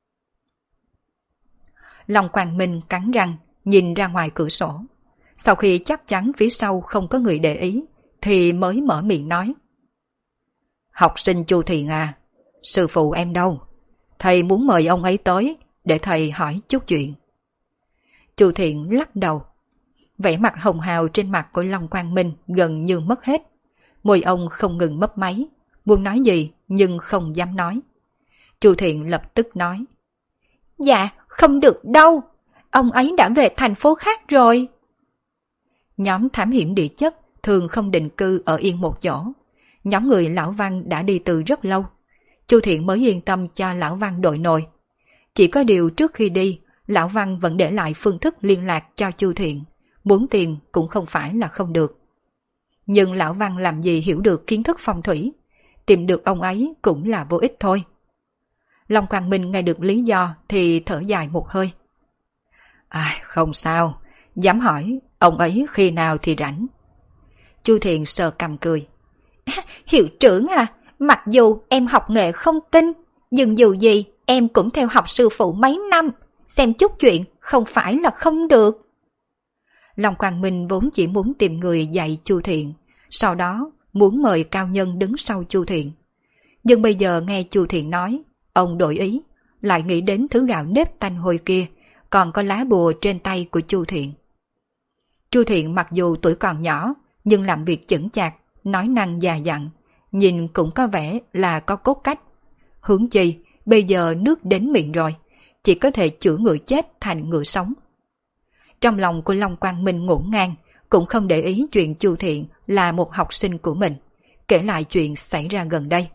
Long Quang Minh cắn răng, nhìn ra ngoài cửa sổ. Sau khi chắc chắn phía sau không có người để ý, thì mới mở miệng nói. Học sinh Chu Thiện à, sư phụ em đâu? Thầy muốn mời ông ấy tới, để thầy hỏi chút chuyện. Chu Thiện lắc đầu. Vẻ mặt hồng hào trên mặt của Long Quang Minh gần như mất hết. Môi ông không ngừng mấp máy, muốn nói gì nhưng không dám nói. Chu Thiện lập tức nói. Dạ, không được đâu, ông ấy đã về thành phố khác rồi. Nhóm thám hiểm địa chất thường không định cư ở yên một chỗ. Nhóm người Lão Văn đã đi từ rất lâu. Chu Thiện mới yên tâm cho Lão Văn đội nồi. Chỉ có điều trước khi đi, Lão Văn vẫn để lại phương thức liên lạc cho Chu Thiện. Muốn tìm cũng không phải là không được. Nhưng Lão Văn làm gì hiểu được kiến thức phong thủy. Tìm được ông ấy cũng là vô ích thôi. Long Quang Minh nghe được lý do thì thở dài một hơi. Không sao, dám hỏi ông ấy khi nào thì rảnh. Chu Thiện sờ cằm cười. Hiệu trưởng à, mặc dù em học nghệ không tin, nhưng dù gì em cũng theo học sư phụ mấy năm, xem chút chuyện không phải là không được. Long Quang Minh vốn chỉ muốn tìm người dạy Chu Thiện, sau đó muốn mời cao nhân đứng sau Chu Thiện. Nhưng bây giờ nghe Chu Thiện nói, ông đổi ý, lại nghĩ đến thứ gạo nếp tanh hôi kia, còn có lá bùa trên tay của Chu Thiện. Chu Thiện mặc dù tuổi còn nhỏ, nhưng làm việc chững chạc, nói năng già dặn, nhìn cũng có vẻ là có cốt cách. Huống chi, bây giờ nước đến miệng rồi, chỉ có thể chữa người chết thành người sống. Trong lòng của Long Quang Minh ngổn ngang, cũng không để ý chuyện Chu Thiện là một học sinh của mình, kể lại chuyện xảy ra gần đây.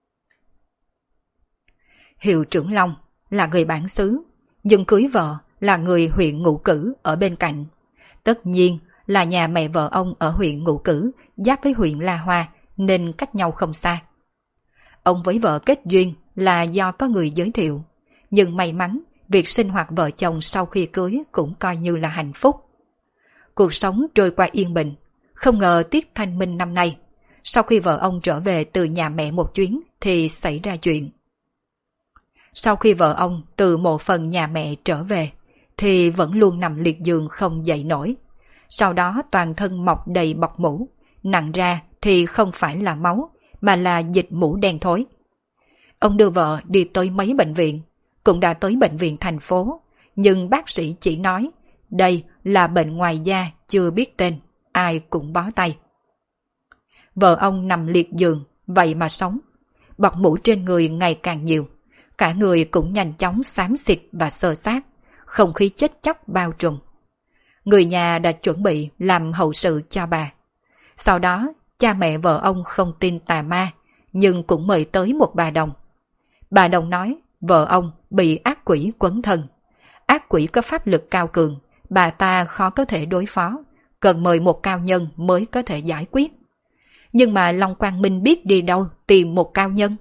Hiệu trưởng Long là người bản xứ, nhưng cưới vợ là người huyện Ngũ Cử ở bên cạnh. Tất nhiên là nhà mẹ vợ ông ở huyện Ngũ Cử giáp với huyện La Hoa nên cách nhau không xa. Ông với vợ kết duyên là do có người giới thiệu, nhưng may mắn việc sinh hoạt vợ chồng sau khi cưới cũng coi như là hạnh phúc. Cuộc sống trôi qua yên bình, không ngờ tiết Thanh Minh năm nay, sau khi vợ ông trở về từ nhà mẹ một chuyến thì xảy ra chuyện. Sau khi vợ ông từ một phần nhà mẹ trở về, thì vẫn luôn nằm liệt giường không dậy nổi. Sau đó toàn thân mọc đầy bọc mũ, nặng ra thì không phải là máu, mà là dịch mũ đen thối. Ông đưa vợ đi tới mấy bệnh viện, cũng đã tới bệnh viện thành phố, nhưng bác sĩ chỉ nói đây là bệnh ngoài da chưa biết tên, ai cũng bó tay. Vợ ông nằm liệt giường, vậy mà sống. Bọt mũ trên người ngày càng nhiều, cả người cũng nhanh chóng xám xịt và xơ xác, không khí chết chóc bao trùm. Người nhà đã chuẩn bị làm hậu sự cho bà. Sau đó, cha mẹ vợ ông không tin tà ma, nhưng cũng mời tới một bà đồng. Bà đồng nói vợ ông bị ác quỷ quấn thân. Ác quỷ có pháp lực cao cường, bà ta khó có thể đối phó, cần mời một cao nhân mới có thể giải quyết. Nhưng mà Long Quang Minh biết đi đâu tìm một cao nhân.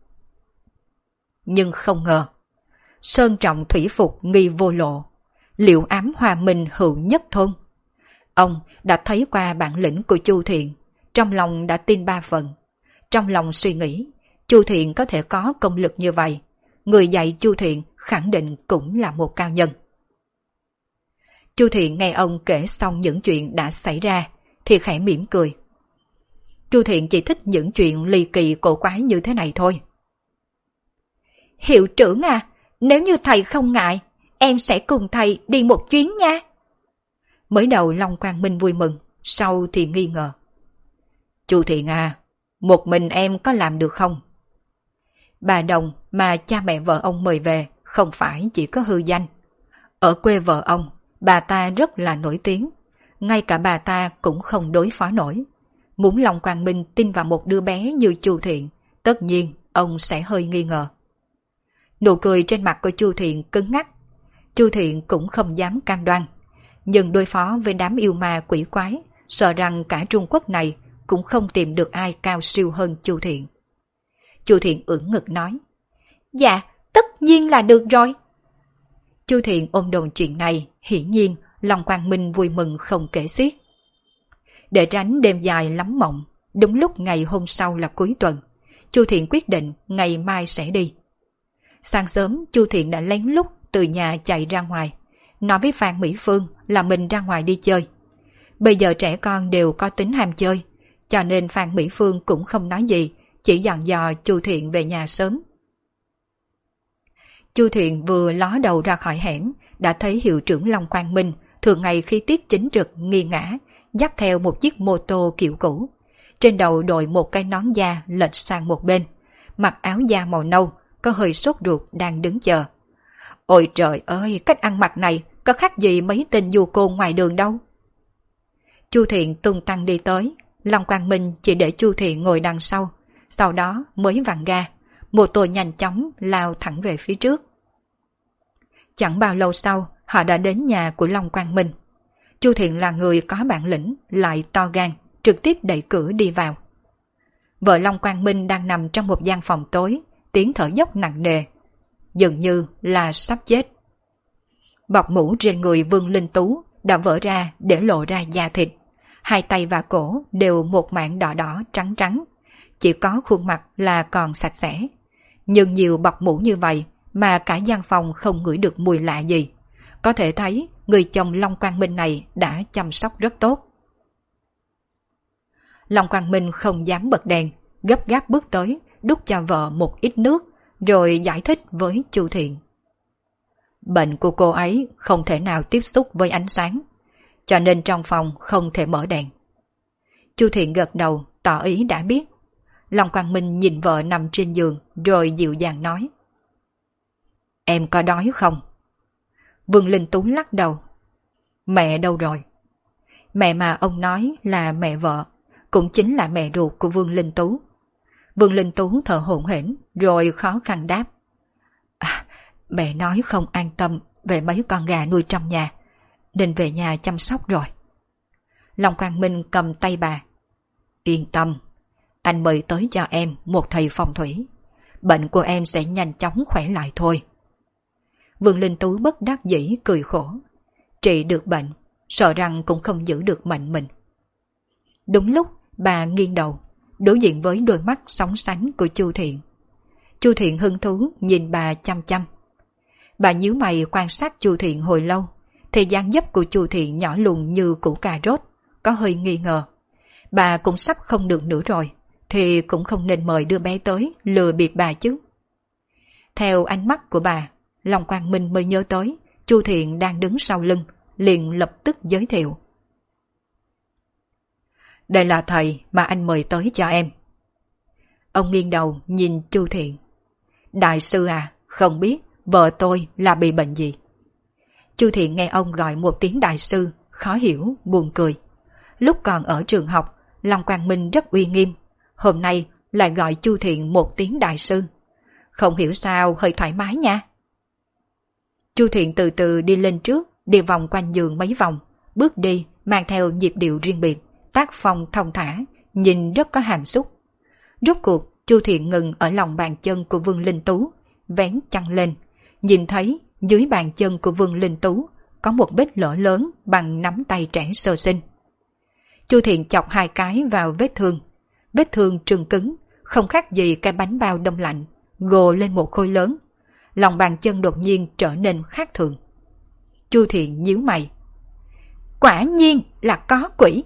Nhưng không ngờ, sơn trọng thủy phục nghi vô lộ, liệu ám hòa minh hữu nhất thôn. Ông đã thấy qua bản lĩnh của Chu Thiện, trong lòng đã tin 3 phần. Trong lòng suy nghĩ, Chu Thiện có thể có công lực như vậy, người dạy Chu Thiện khẳng định cũng là một cao nhân. Chu Thiện nghe ông kể xong những chuyện đã xảy ra, thì khẽ mỉm cười. Chu Thiện chỉ thích những chuyện ly kỳ cổ quái như thế này thôi. Hiệu trưởng à, nếu như thầy không ngại, em sẽ cùng thầy đi một chuyến nha. Mới đầu Long Quang Minh vui mừng, sau thì nghi ngờ. Chu Thiện à, một mình em có làm được không? Bà đồng mà cha mẹ vợ ông mời về không phải chỉ có hư danh. Ở quê vợ ông, bà ta rất là nổi tiếng, ngay cả bà ta cũng không đối phó nổi. Muốn Long Quang Minh tin vào một đứa bé như Chu Thiện, tất nhiên ông sẽ hơi nghi ngờ. Nụ cười trên mặt của Chu Thiện cứng ngắc. Chu Thiện cũng không dám cam đoan, nhưng đối phó với đám yêu ma quỷ quái, sợ rằng cả Trung Quốc này cũng không tìm được ai cao siêu hơn Chu Thiện. Chu Thiện ưỡn ngực nói, dạ, tất nhiên là được rồi. Chu Thiện ôm đồn chuyện này, hiển nhiên lòng Quang Minh vui mừng không kể xiết. Để tránh đêm dài lắm mộng, đúng lúc ngày hôm sau là cuối tuần, Chu Thiện quyết định ngày mai sẽ đi. Sáng sớm Chu Thiện đã lén lút từ nhà chạy ra ngoài, nói với Phan Mỹ Phương là mình ra ngoài đi chơi. Bây giờ trẻ con đều có tính ham chơi, cho nên Phan Mỹ Phương cũng không nói gì, chỉ dặn dò Chu Thiện về nhà sớm. Chu Thiện vừa ló đầu ra khỏi hẻm, đã thấy hiệu trưởng Long Quang Minh thường ngày khí tiết chính trực nghi ngã, dắt theo một chiếc mô tô kiểu cũ. Trên đầu đội một cái nón da lệch sang một bên, mặc áo da màu nâu, có hơi sốt ruột đang đứng chờ. Ôi trời ơi, cách ăn mặc này có khác gì mấy tên du côn ngoài đường đâu. Chu Thiện tung tăng đi tới, Long Quang Minh chỉ để Chu Thiện ngồi đằng sau đó mới vặn ga, mô tô nhanh chóng lao thẳng về phía trước. Chẳng bao lâu sau, họ đã đến nhà của Long Quang Minh. Chu Thiện là người có bản lĩnh, lại to gan, trực tiếp đẩy cửa đi vào. Vợ Long Quang Minh đang nằm trong một gian phòng tối, tiếng thở dốc nặng nề, dường như là sắp chết. Bọc mũ trên người Vương Linh Tú đã vỡ ra để lộ ra da thịt, hai tay và cổ đều một mảng đỏ đỏ trắng trắng, chỉ có khuôn mặt là còn sạch sẽ. Nhưng nhiều bọc mũ như vậy mà cả gian phòng không ngửi được mùi lạ gì, có thể thấy người chồng Long Quang Minh này đã chăm sóc rất tốt. Long Quang Minh không dám bật đèn, gấp gáp bước tới, đút cho vợ một ít nước, rồi giải thích với Chu Thiện. Bệnh của cô ấy không thể nào tiếp xúc với ánh sáng, cho nên trong phòng không thể mở đèn. Chu Thiện gật đầu, tỏ ý đã biết. Long Quang Minh nhìn vợ nằm trên giường, rồi dịu dàng nói. Em có đói không? Vương Linh Tú lắc đầu. Mẹ đâu rồi? Mẹ mà ông nói là mẹ vợ, cũng chính là mẹ ruột của Vương Linh Tú. Vương Linh Tú thở hổn hển, rồi khó khăn đáp. Mẹ nói không an tâm về mấy con gà nuôi trong nhà, nên về nhà chăm sóc rồi. Long Quang Minh cầm tay bà. Yên tâm, anh mời tới cho em một thầy phong thủy. Bệnh của em sẽ nhanh chóng khỏe lại thôi. Vương Linh Tú bất đắc dĩ cười khổ. Trị được bệnh, sợ rằng cũng không giữ được mệnh mình. Đúng lúc bà nghiêng đầu, đối diện với đôi mắt sóng sánh của Chu Thiện. Chu Thiện hứng thú nhìn bà chăm chăm. Bà nhíu mày quan sát Chu Thiện hồi lâu, thì dáng dấp của Chu Thiện nhỏ lùn như củ cà rốt, có hơi nghi ngờ. Bà cũng sắp không được nữa rồi, thì cũng không nên mời đứa bé tới lừa bịp bà chứ. Theo ánh mắt của bà, Long Quang Minh mới nhớ tới Chu Thiện đang đứng sau lưng, liền lập tức giới thiệu. Đây là thầy mà anh mời tới cho em. Ông nghiêng đầu nhìn Chu Thiện. Đại sư à, không biết vợ tôi là bị bệnh gì? Chu Thiện nghe ông gọi một tiếng đại sư, khó hiểu, buồn cười. Lúc còn ở trường học, Long Quang Minh rất uy nghiêm, hôm nay lại gọi Chu Thiện một tiếng đại sư. Không hiểu sao hơi thoải mái nha. Chu Thiện từ từ đi lên trước, đi vòng quanh giường mấy vòng, bước đi mang theo nhịp điệu riêng biệt, tác phong thong thả, nhìn rất có hàm xúc. Rốt cuộc, Chu Thiện ngừng ở lòng bàn chân của Vương Linh Tú, vén chăn lên, nhìn thấy dưới bàn chân của Vương Linh Tú có một vết lỗ lớn bằng nắm tay trẻ sơ sinh. Chu Thiện chọc hai cái vào vết thương trừng cứng, không khác gì cái bánh bao đông lạnh, gồ lên một khối lớn. Lòng bàn chân đột nhiên trở nên khác thường. Chu Thiện nhíu mày. Quả nhiên là có quỷ.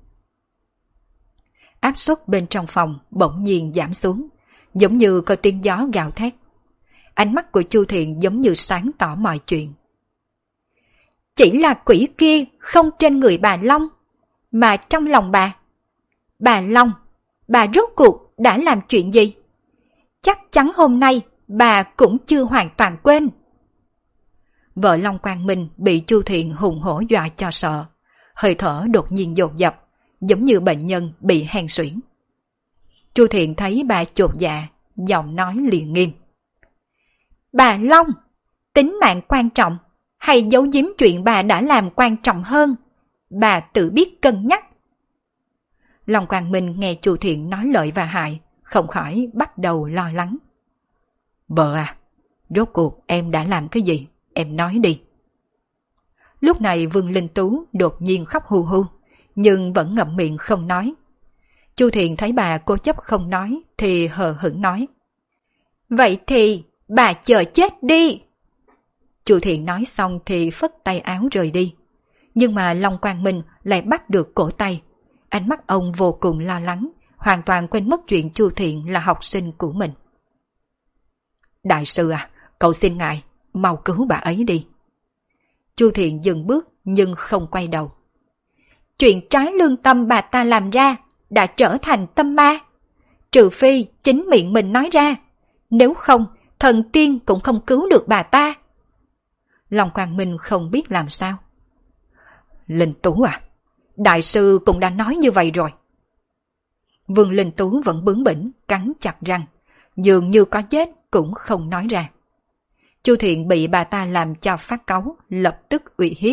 Áp suất bên trong phòng bỗng nhiên giảm xuống, giống như có tiếng gió gào thét. Ánh mắt của Chu Thiện giống như sáng tỏ mọi chuyện. Chỉ là quỷ kia không trên người bà Long, mà trong lòng bà. Bà Long, bà rốt cuộc đã làm chuyện gì? Chắc chắn hôm nay bà cũng chưa hoàn toàn quên. Vợ Long Quang Minh bị Chu Thiện hùng hổ dọa cho sợ, hơi thở đột nhiên dồn dập, giống như bệnh nhân bị hen suyễn. Chu Thiện thấy bà chột dạ, giọng nói liền nghiêm. Bà Long, tính mạng quan trọng, hay giấu giếm chuyện bà đã làm quan trọng hơn? Bà tự biết cân nhắc. Long Quang Minh nghe Chu Thiện nói lợi và hại, không khỏi bắt đầu lo lắng. Vợ à, rốt cuộc em đã làm cái gì? Em nói đi. Lúc này Vương Linh Tú đột nhiên khóc hu hu, nhưng vẫn ngậm miệng không nói. Chu Thiện thấy bà cố chấp không nói thì hờ hững nói. Vậy thì bà chờ chết đi. Chu Thiện nói xong thì phất tay áo rời đi. Nhưng mà Long Quang Minh lại bắt được cổ tay. Ánh mắt ông vô cùng lo lắng, hoàn toàn quên mất chuyện Chu Thiện là học sinh của mình. Đại sư à, cậu xin ngài, mau cứu bà ấy đi. Chu Thiện dừng bước nhưng không quay đầu. Chuyện trái lương tâm bà ta làm ra đã trở thành tâm ma. Trừ phi chính miệng mình nói ra, nếu không thần tiên cũng không cứu được bà ta. Long Quang Minh không biết làm sao. Linh Tú à, đại sư cũng đã nói như vậy rồi. Vương Linh Tú vẫn bướng bỉnh, cắn chặt răng, dường như có chết cũng không nói ra. Chu Thiện bị bà ta làm cho phát cáu, lập tức uy hiếp.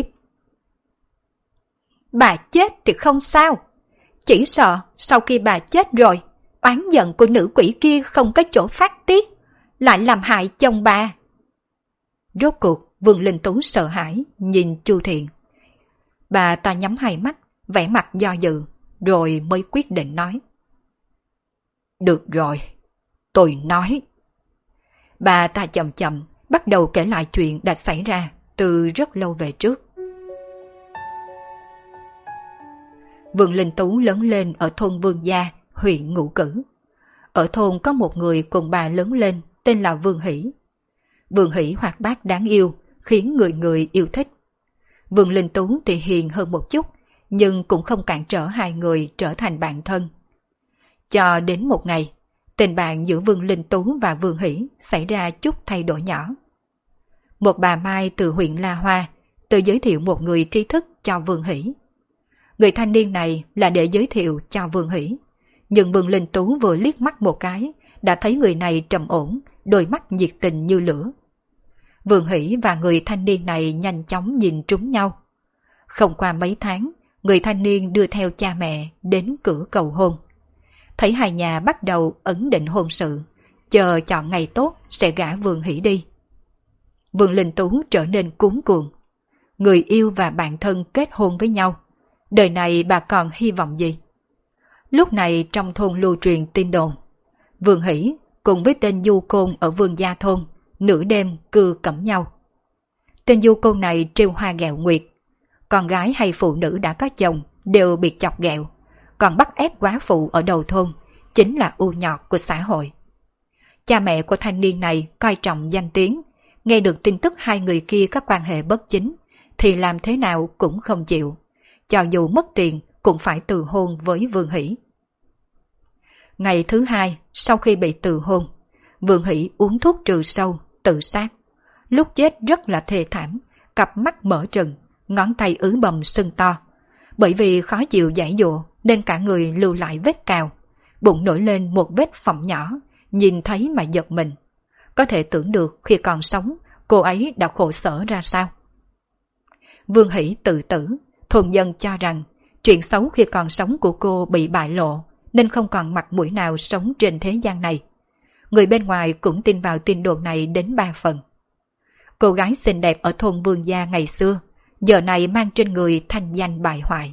Bà chết thì không sao, chỉ sợ sau khi bà chết rồi, oán giận của nữ quỷ kia không có chỗ phát tiết, lại làm hại chồng bà. Rốt cuộc Vương Linh Tú sợ hãi nhìn Chu Thiện. Bà ta nhắm hai mắt, vẻ mặt do dự, rồi mới quyết định nói. Được rồi, tôi nói. Bà ta chậm chậm bắt đầu kể lại chuyện đã xảy ra từ rất lâu về trước. Vương Linh Tú lớn lên ở thôn Vương Gia, huyện Ngũ Cử. Ở thôn có một người cùng bà lớn lên tên là Vương Hỷ. Vương Hỷ hoạt bát đáng yêu, khiến người người yêu thích. Vương Linh Tú thì hiền hơn một chút, nhưng cũng không cản trở hai người trở thành bạn thân. Cho đến một ngày, tình bạn giữa Vương Linh Tú và Vương Hỷ xảy ra chút thay đổi nhỏ. Một bà Mai từ huyện La Hoa tự giới thiệu một người tri thức cho Vương Hỷ. Người thanh niên này là để giới thiệu cho Vương Hỷ, nhưng Vương Linh Tú vừa liếc mắt một cái đã thấy người này trầm ổn, đôi mắt nhiệt tình như lửa. Vương Hỷ và người thanh niên này nhanh chóng nhìn trúng nhau. Không qua mấy tháng, người thanh niên đưa theo cha mẹ đến cửa cầu hôn. Thấy hai nhà bắt đầu ấn định hôn sự, chờ chọn ngày tốt sẽ gả Vương Hỷ đi. Vương Linh Tú trở nên cuống cuồng. Người yêu và bạn thân kết hôn với nhau. Đời này bà còn hy vọng gì? Lúc này trong thôn lưu truyền tin đồn. Vương Hỷ cùng với tên Du Côn ở Vương Gia thôn nửa đêm cưa cẩm nhau. Tên Du Côn này trêu hoa ghẹo nguyệt. Con gái hay phụ nữ đã có chồng đều bị chọc ghẹo. Còn bắt ép quá phụ ở đầu thôn chính là u nhọt của xã hội. Cha mẹ của thanh niên này coi trọng danh tiếng, nghe được tin tức hai người kia có quan hệ bất chính thì làm thế nào cũng không chịu. Cho dù mất tiền cũng phải từ hôn với Vương Hỷ. Ngày thứ hai sau khi bị từ hôn, Vương Hỷ uống thuốc trừ sâu, tự sát. Lúc chết rất là thê thảm, cặp mắt mở trừng, ngón tay ứ bầm sưng to. Bởi vì khó chịu giãy giụa nên cả người lưu lại vết cào, bụng nổi lên một vết phỏng nhỏ, nhìn thấy mà giật mình. Có thể tưởng được khi còn sống, cô ấy đã khổ sở ra sao. Vương Hỷ tự tử, thôn dân cho rằng chuyện xấu khi còn sống của cô bị bại lộ, nên không còn mặt mũi nào sống trên thế gian này. Người bên ngoài cũng tin vào tin đồn này đến 3 phần. Cô gái xinh đẹp ở thôn Vương Gia ngày xưa, giờ này mang trên người thanh danh bại hoại.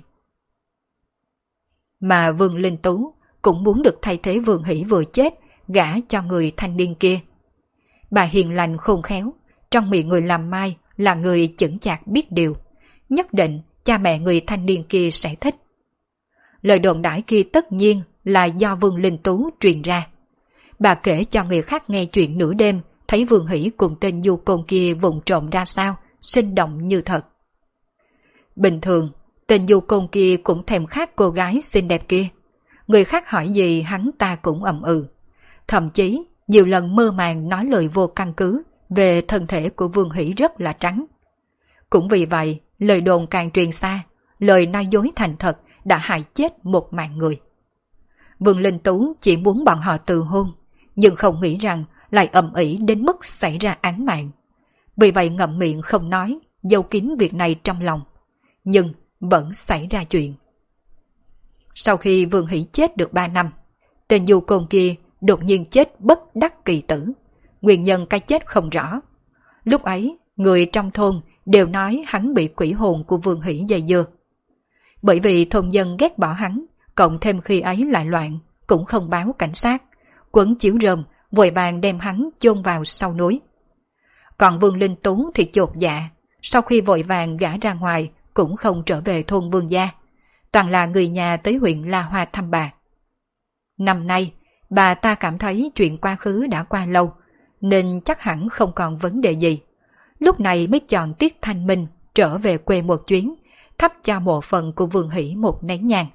Mà Vương Linh Tú cũng muốn được thay thế Vương Hỷ vừa chết, gả cho người thanh niên kia. Bà hiền lành khôn khéo, trong miệng người làm mai là người chững chạc biết điều, nhất định cha mẹ người thanh niên kia sẽ thích. Lời đồn đãi kia tất nhiên là do Vương Linh Tú truyền ra. Bà kể cho người khác nghe chuyện nửa đêm thấy Vương Hỷ cùng tên Du Côn kia vụng trộm ra sao, sinh động như thật. Bình thường, tên Du Côn kia cũng thèm khát cô gái xinh đẹp kia. Người khác hỏi gì hắn ta cũng ậm ừ. Thậm chí nhiều lần mơ màng nói lời vô căn cứ về thân thể của Vương Hỷ rất là trắng. Cũng vì vậy, lời đồn càng truyền xa, lời nói dối thành thật đã hại chết một mạng người. Vương Linh Tú chỉ muốn bọn họ từ hôn, nhưng không nghĩ rằng lại ầm ĩ đến mức xảy ra án mạng. Vì vậy ngậm miệng không nói, giấu kín việc này trong lòng, nhưng vẫn xảy ra chuyện. Sau khi Vương Hỷ chết được 3 năm, tên du côn kia đột nhiên chết bất đắc kỳ tử, nguyên nhân cái chết không rõ. Lúc ấy, người trong thôn đều nói hắn bị quỷ hồn của Vương Hỷ dây dưa. Bởi vì thôn dân ghét bỏ hắn, cộng thêm khi ấy lại loạn, cũng không báo cảnh sát, quấn chiếu rơm, vội vàng đem hắn chôn vào sau núi. Còn Vương Linh Tú thì chột dạ, sau khi vội vàng gả ra ngoài cũng không trở về thôn Vương gia, toàn là người nhà tới huyện La Hoa thăm bà. Năm nay, bà ta cảm thấy chuyện quá khứ đã qua lâu, nên chắc hẳn không còn vấn đề gì. Lúc này mới chọn tiết thanh minh trở về quê một chuyến, thắp cho mộ phần của Vương Hỷ một nén nhang.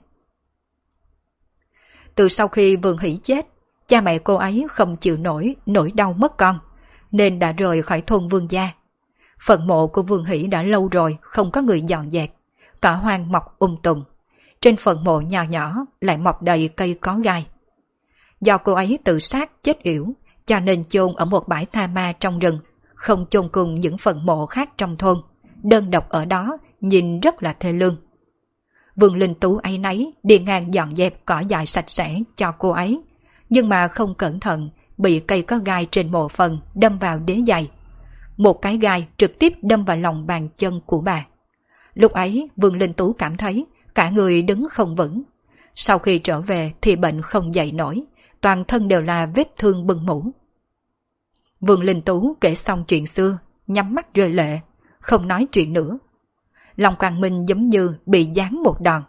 Từ sau khi Vương Hỷ chết, cha mẹ cô ấy không chịu nổi nỗi đau mất con, nên đã rời khỏi thôn Vương gia. Phần mộ của Vương Hỷ đã lâu rồi không có người dọn dẹp, cỏ hoang mọc tùm. Trên phần mộ nhỏ nhỏ lại mọc đầy cây có gai. Do cô ấy tự sát chết yểu, cho nên chôn ở một bãi tha ma trong rừng, không chôn cùng những phần mộ khác trong thôn, đơn độc ở đó nhìn rất là thê lương. Vương Linh Tú ấy nấy đi ngang dọn dẹp cỏ dại sạch sẽ cho cô ấy, nhưng mà không cẩn thận bị cây có gai trên mộ phần đâm vào đế giày. Một cái gai trực tiếp đâm vào lòng bàn chân của bà. Lúc ấy Vương Linh Tú cảm thấy cả người đứng không vững. Sau khi trở về thì bệnh không dậy nổi, toàn thân đều là vết thương bưng mủ. Vương Linh Tú kể xong chuyện xưa, nhắm mắt rơi lệ, không nói chuyện nữa. Lòng Quang Minh giống như bị giáng một đòn.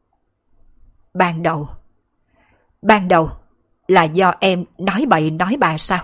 Ban đầu là do em nói bậy nói bạ sao?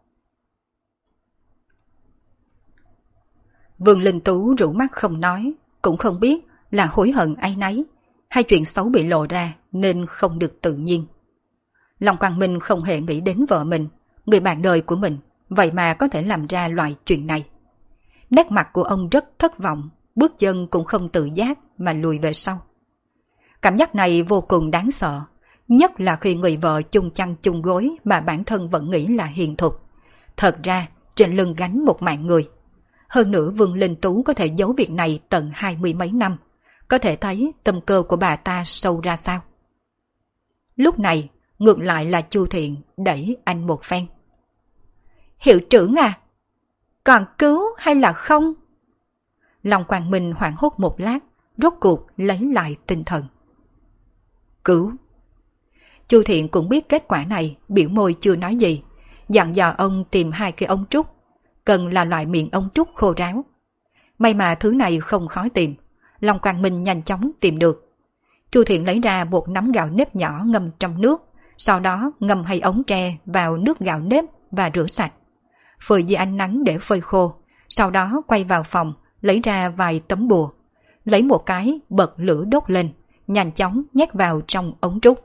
Vương Linh Tú rũ mắt không nói, cũng không biết là hối hận áy náy, hay chuyện xấu bị lộ ra nên không được tự nhiên. Lòng Quang Minh không hề nghĩ đến vợ mình, người bạn đời của mình, vậy mà có thể làm ra loại chuyện này. Nét mặt của ông rất thất vọng, bước chân cũng không tự giác mà lùi về sau. Cảm giác này vô cùng đáng sợ, nhất là khi người vợ chung chăn chung gối mà bản thân vẫn nghĩ là hiền thục. Thật ra trên lưng gánh một mạng người. Hơn nữa Vương Linh Tú có thể giấu việc này tận 20 mấy năm, có thể thấy tâm cơ của bà ta sâu ra sao. Lúc này ngược lại là Chu Thiện đẩy anh một phen. Hiệu trưởng à, còn cứu hay là không? Lòng Quang Minh hoảng hốt một lát, rốt cuộc lấy lại tinh thần. Cứu. Chu Thiện cũng biết kết quả này, biểu môi chưa nói gì, dặn dò ông tìm 2 cái ống trúc, cần là loại miệng ống trúc khô ráo. May mà thứ này không khó tìm, Long Quang Minh nhanh chóng tìm được. Chu Thiện lấy ra một nắm gạo nếp nhỏ ngâm trong nước, sau đó ngâm 2 ống tre vào nước gạo nếp và rửa sạch. Phơi dưới ánh nắng để phơi khô, sau đó quay vào phòng, lấy ra vài tấm bùa, lấy một cái bật lửa đốt lên, nhanh chóng nhét vào trong ống trúc.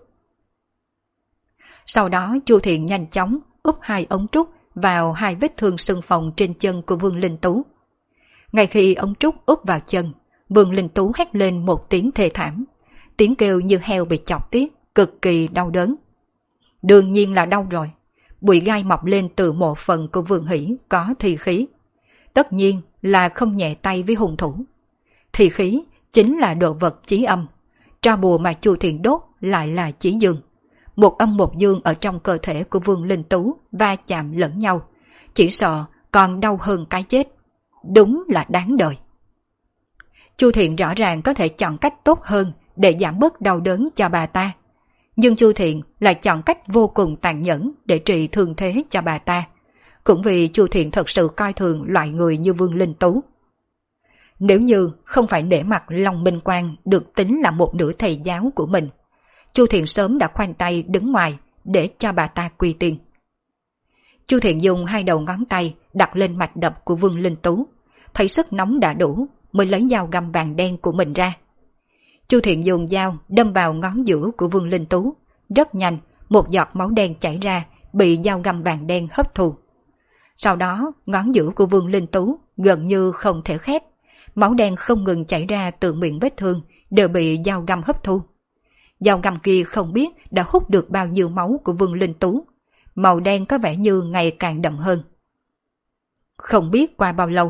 Sau đó Chu Thiện nhanh chóng úp 2 ống trúc vào 2 vết thương sưng phồng trên chân của Vương Linh Tú. Ngay khi ống trúc úp vào chân, Vương Linh Tú hét lên một tiếng thê thảm, tiếng kêu như heo bị chọc tiết, cực kỳ đau đớn. Đương nhiên là đau rồi, bụi gai mọc lên từ mộ phần của Vương Hỷ có thi khí. Tất nhiên là không nhẹ tay với hung thủ. Thi khí chính là đồ vật chí âm, tro bùa mà Chu Thiện đốt lại là chí dương. Một âm một dương ở trong cơ thể của Vương Linh Tú va chạm lẫn nhau, chỉ sợ còn đau hơn cái chết. Đúng là đáng đời. Chu Thiện rõ ràng có thể chọn cách tốt hơn để giảm bớt đau đớn cho bà ta, nhưng Chu Thiện lại chọn cách vô cùng tàn nhẫn để trị thương thế cho bà ta, cũng vì Chu Thiện thật sự coi thường loại người như Vương Linh Tú. Nếu như không phải nể mặt Long Minh Quang được tính là một nửa thầy giáo của mình, Chu Thiện sớm đã khoanh tay đứng ngoài để cho bà ta quy tiên. Chu Thiện dùng 2 đầu ngón tay đặt lên mạch đập của Vương Linh Tú, thấy sức nóng đã đủ mới lấy dao găm vàng đen của mình ra. Chu Thiện dùng dao đâm vào ngón giữa của Vương Linh Tú, rất nhanh một giọt máu đen chảy ra bị dao găm vàng đen hấp thu. Sau đó ngón giữa của Vương Linh Tú gần như không thể khép, máu đen không ngừng chảy ra từ miệng vết thương đều bị dao găm hấp thu. Dao găm kia không biết đã hút được bao nhiêu máu của Vương Linh Tú, màu đen có vẻ như ngày càng đậm hơn. Không biết qua bao lâu,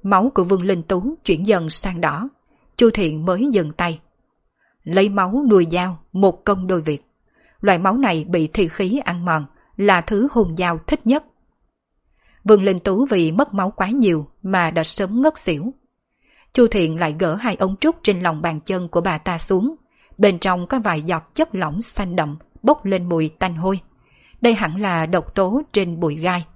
máu của Vương Linh Tú chuyển dần sang đỏ, Chu Thiện mới dừng tay. Lấy máu nuôi dao, một công đôi việc. Loại máu này bị thi khí ăn mòn, là thứ hung dao thích nhất. Vương Linh Tú vì mất máu quá nhiều mà đã sớm ngất xỉu. Chu Thiện lại gỡ 2 ống trúc trên lòng bàn chân của bà ta xuống, bên trong có vài giọt chất lỏng xanh đậm bốc lên mùi tanh hôi. Đây hẳn là độc tố trên bụi gai.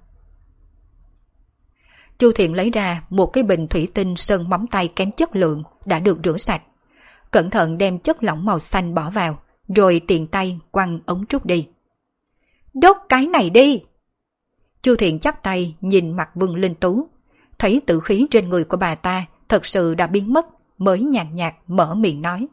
Chu Thiện lấy ra một cái bình thủy tinh sơn móng tay kém chất lượng đã được rửa sạch, cẩn thận đem chất lỏng màu xanh bỏ vào, rồi tiện tay quăng ống trúc đi. Đốt cái này đi! Chu Thiện chắp tay nhìn mặt Vương Linh Tú, thấy tử khí trên người của bà ta thật sự đã biến mất, mới nhàn nhạt mở miệng nói.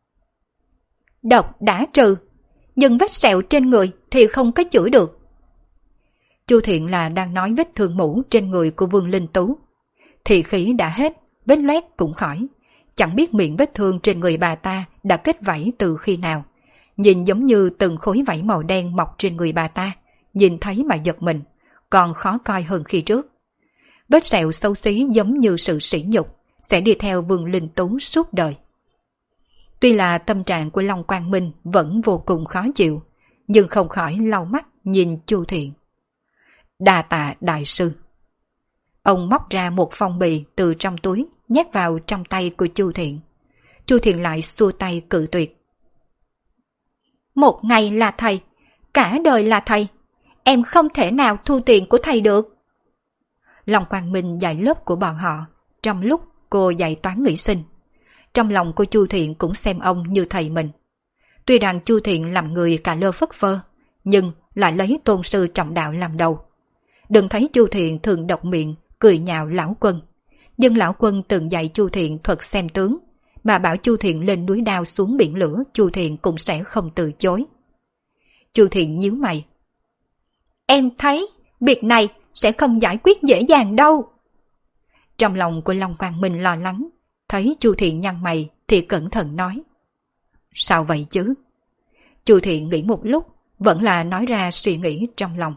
Độc đã trừ, nhưng vết sẹo trên người thì không có chữa được. Chu Thiện là đang nói vết thương mũ trên người của Vương Linh Tú. Thì khí đã hết, vết loét cũng khỏi. Chẳng biết miệng vết thương trên người bà ta đã kết vảy từ khi nào. Nhìn giống như từng khối vảy màu đen mọc trên người bà ta, nhìn thấy mà giật mình, còn khó coi hơn khi trước. Vết sẹo xấu xí giống như sự sỉ nhục, sẽ đi theo Vương Linh Tú suốt đời. Tuy là tâm trạng của Long Quang Minh vẫn vô cùng khó chịu, nhưng không khỏi lau mắt nhìn Chu Thiện. Đa tạ đại sư. Ông móc ra một phong bì từ trong túi, nhét vào trong tay của Chu Thiện. Chu Thiện lại xua tay cự tuyệt. Một ngày là thầy, cả đời là thầy. Em không thể nào thu tiền của thầy được. Long Quang Minh dạy lớp của bọn họ, trong lúc cô dạy toán nghĩ sinh. Trong lòng cô Chu Thiện cũng xem ông như thầy mình. Tuy rằng Chu Thiện làm người cả lơ phất phơ, nhưng lại lấy tôn sư trọng đạo làm đầu. Đừng thấy Chu Thiện thường độc miệng, cười nhạo lão quân. Nhưng lão quân từng dạy Chu Thiện thuật xem tướng, mà bảo Chu Thiện lên núi đao xuống biển lửa, Chu Thiện cũng sẽ không từ chối. Chu Thiện nhíu mày. Em thấy việc này sẽ không giải quyết dễ dàng đâu. Trong lòng của Long Quang Minh lo lắng, thấy Chu Thiện nhăn mày thì cẩn thận nói. Sao vậy chứ? Chu Thiện nghĩ một lúc, vẫn là nói ra suy nghĩ trong lòng.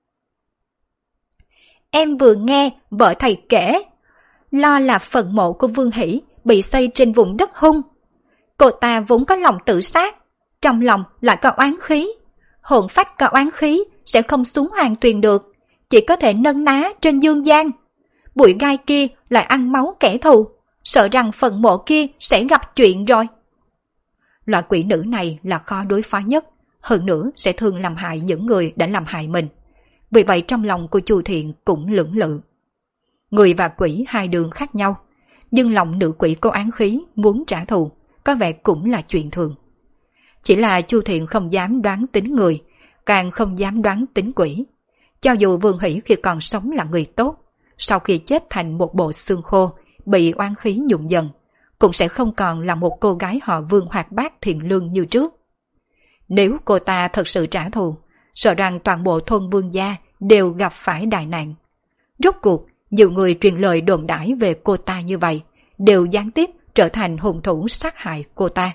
Em vừa nghe vợ thầy kể, lo là phần mộ của Vương Hỷ bị xây trên vùng đất hung. Cô ta vốn có lòng tự sát, trong lòng lại có oán khí. Hồn phách có oán khí sẽ không xuống hoàng tuyền được, chỉ có thể nâng ná trên dương gian. Bụi gai kia lại ăn máu kẻ thù, sợ rằng phần mộ kia sẽ gặp chuyện rồi. Loại quỷ nữ này là khó đối phó nhất, hơn nữa sẽ thường làm hại những người đã làm hại mình. Vì vậy trong lòng của Chu Thiện cũng lưỡng lự. Người và quỷ hai đường khác nhau, nhưng lòng nữ quỷ có oán khí muốn trả thù, có vẻ cũng là chuyện thường. Chỉ là Chu Thiện không dám đoán tính người, càng không dám đoán tính quỷ. Cho dù Vương Hỷ khi còn sống là người tốt, sau khi chết thành một bộ xương khô, bị oán khí nhuộm dần, cũng sẽ không còn là một cô gái họ Vương hoạt bát thiện lương như trước. Nếu cô ta thật sự trả thù, sợ rằng toàn bộ thôn Vương gia đều gặp phải đại nạn. Rốt cuộc, nhiều người truyền lời đồn đãi về cô ta như vậy, đều gián tiếp trở thành hung thủ sát hại cô ta.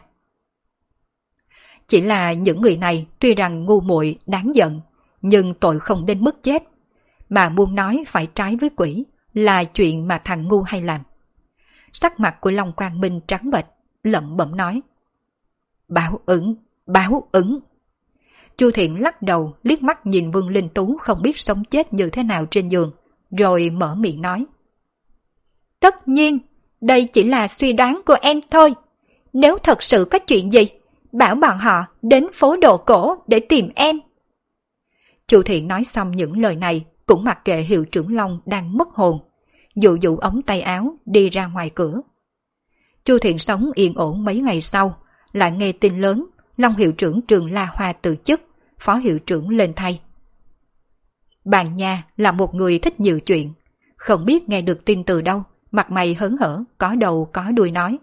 Chỉ là những người này tuy rằng ngu muội đáng giận, nhưng tội không đến mức chết. Mà muốn nói phải trái với quỷ là chuyện mà thằng ngu hay làm. Sắc mặt của Long Quang Minh trắng bệch, lẩm bẩm nói. Báo ứng, báo ứng. Chu Thiện lắc đầu liếc mắt nhìn Vương Linh Tú không biết sống chết như thế nào trên giường, rồi mở miệng nói. Tất nhiên, đây chỉ là suy đoán của em thôi. Nếu thật sự có chuyện gì, bảo bọn họ đến phố đồ cổ để tìm em. Chu Thiện nói xong những lời này cũng mặc kệ hiệu trưởng Long đang mất hồn, dụ dụ ống tay áo đi ra ngoài cửa. Chu Thiện sống yên ổn mấy ngày sau, lại nghe tin lớn Long hiệu trưởng trường La Hoa từ chức, phó hiệu trưởng lên thay. Bàn Nha là một người thích nhiều chuyện, không biết nghe được tin từ đâu, mặt mày hớn hở, có đầu có đuôi nói.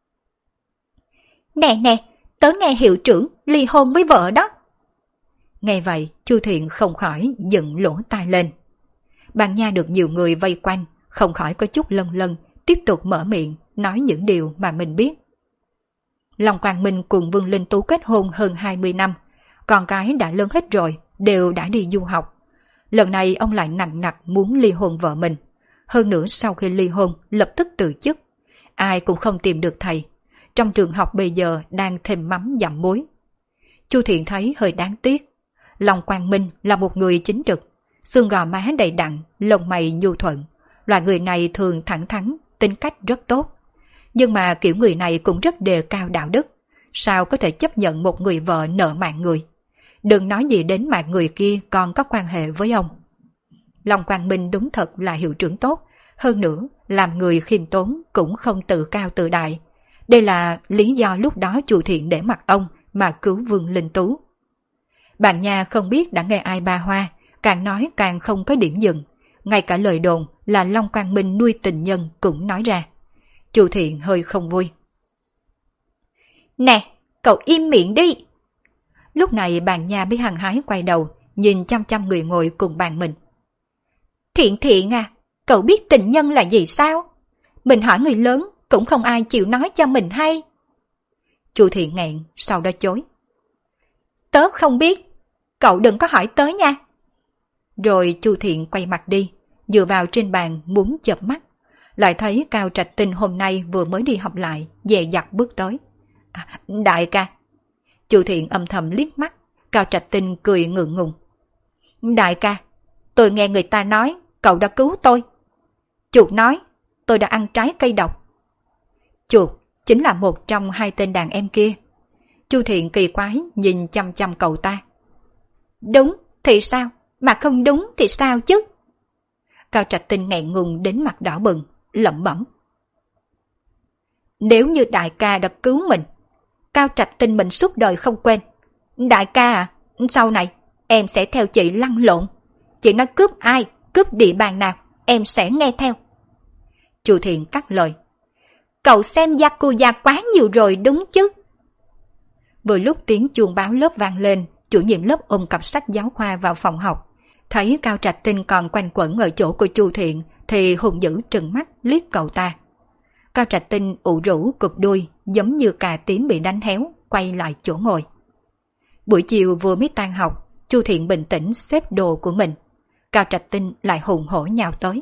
Nè nè, tớ nghe hiệu trưởng ly hôn với vợ đó. Nghe vậy, Chu Thiện không khỏi dựng lỗ tai lên. Bàn Nha được nhiều người vây quanh, không khỏi có chút lân lân, tiếp tục mở miệng, nói những điều mà mình biết. Long Quang Minh cùng Vương Linh Tú kết hôn hơn 20 năm, con cái đã lớn hết rồi, đều đã đi du học. Lần này ông lại nặng nặc muốn ly hôn vợ mình, hơn nữa sau khi ly hôn lập tức từ chức. Ai cũng không tìm được thầy. Trong trường học bây giờ đang thêm mắm dặm muối. Chu Thiện thấy hơi đáng tiếc. Long Quang Minh là một người chính trực, xương gò má đầy đặn, lông mày nhu thuận. Loại người này thường thẳng thắn, tính cách rất tốt. Nhưng mà kiểu người này cũng rất đề cao đạo đức. Sao có thể chấp nhận một người vợ nợ mạng người? Đừng nói gì đến mạng người kia còn có quan hệ với ông. Long Quang Minh đúng thật là hiệu trưởng tốt. Hơn nữa, làm người khiêm tốn cũng không tự cao tự đại. Đây là lý do lúc đó Chu Thiện để mặc ông mà cứu Vương Linh Tú. Bạn nhà không biết đã nghe ai ba hoa, càng nói càng không có điểm dừng. Ngay cả lời đồn là Long Quang Minh nuôi tình nhân cũng nói ra. Chu Thiện hơi không vui. Nè, cậu im miệng đi. Lúc này bạn nhà mới hăng hái quay đầu, nhìn chăm chăm người ngồi cùng bàn mình. Thiện Thiện à, cậu biết tình nhân là gì sao? Mình hỏi người lớn cũng không ai chịu nói cho mình hay. Chu Thiện nghẹn, sau đó chối. Tớ không biết, cậu đừng có hỏi tớ nha. Rồi Chu Thiện quay mặt đi, dựa vào trên bàn muốn chợp mắt. Lại thấy Cao Trạch Tinh hôm nay vừa mới đi học lại, dè dặt bước tới. Đại ca. Chu Thiện âm thầm liếc mắt, Cao Trạch Tinh cười ngượng ngùng. Đại ca, tôi nghe người ta nói cậu đã cứu tôi. Chuột nói tôi đã ăn trái cây độc. Chuột chính là một trong hai tên đàn em kia. Chu Thiện kỳ quái nhìn chăm chăm cậu ta. Đúng thì sao, mà không đúng thì sao chứ? Cao Trạch Tinh ngại ngùng đến mặt đỏ bừng, lẩm bẩm. Nếu như đại ca đã cứu mình, Cao Trạch Tinh mình suốt đời không quên. Đại ca à, sau này em sẽ theo chị lăn lộn. Chị nói cướp ai, cướp địa bàn nào, em sẽ nghe theo. Chu Thiện cắt lời. Cậu xem Yakuza quá nhiều rồi đúng chứ? Vừa lúc tiếng chuông báo lớp vang lên, chủ nhiệm lớp ôm cặp sách giáo khoa vào phòng học. Thấy Cao Trạch Tinh còn quanh quẩn ở chỗ của Chu Thiện thì hùng dữ trừng mắt liếc cậu ta. Cao Trạch Tinh ụ rũ cụp đuôi giống như cà tím bị đánh héo, quay lại chỗ ngồi. Buổi chiều vừa mới tan học, Chu Thiện bình tĩnh xếp đồ của mình. Cao Trạch Tinh lại hùng hổ nhào tới.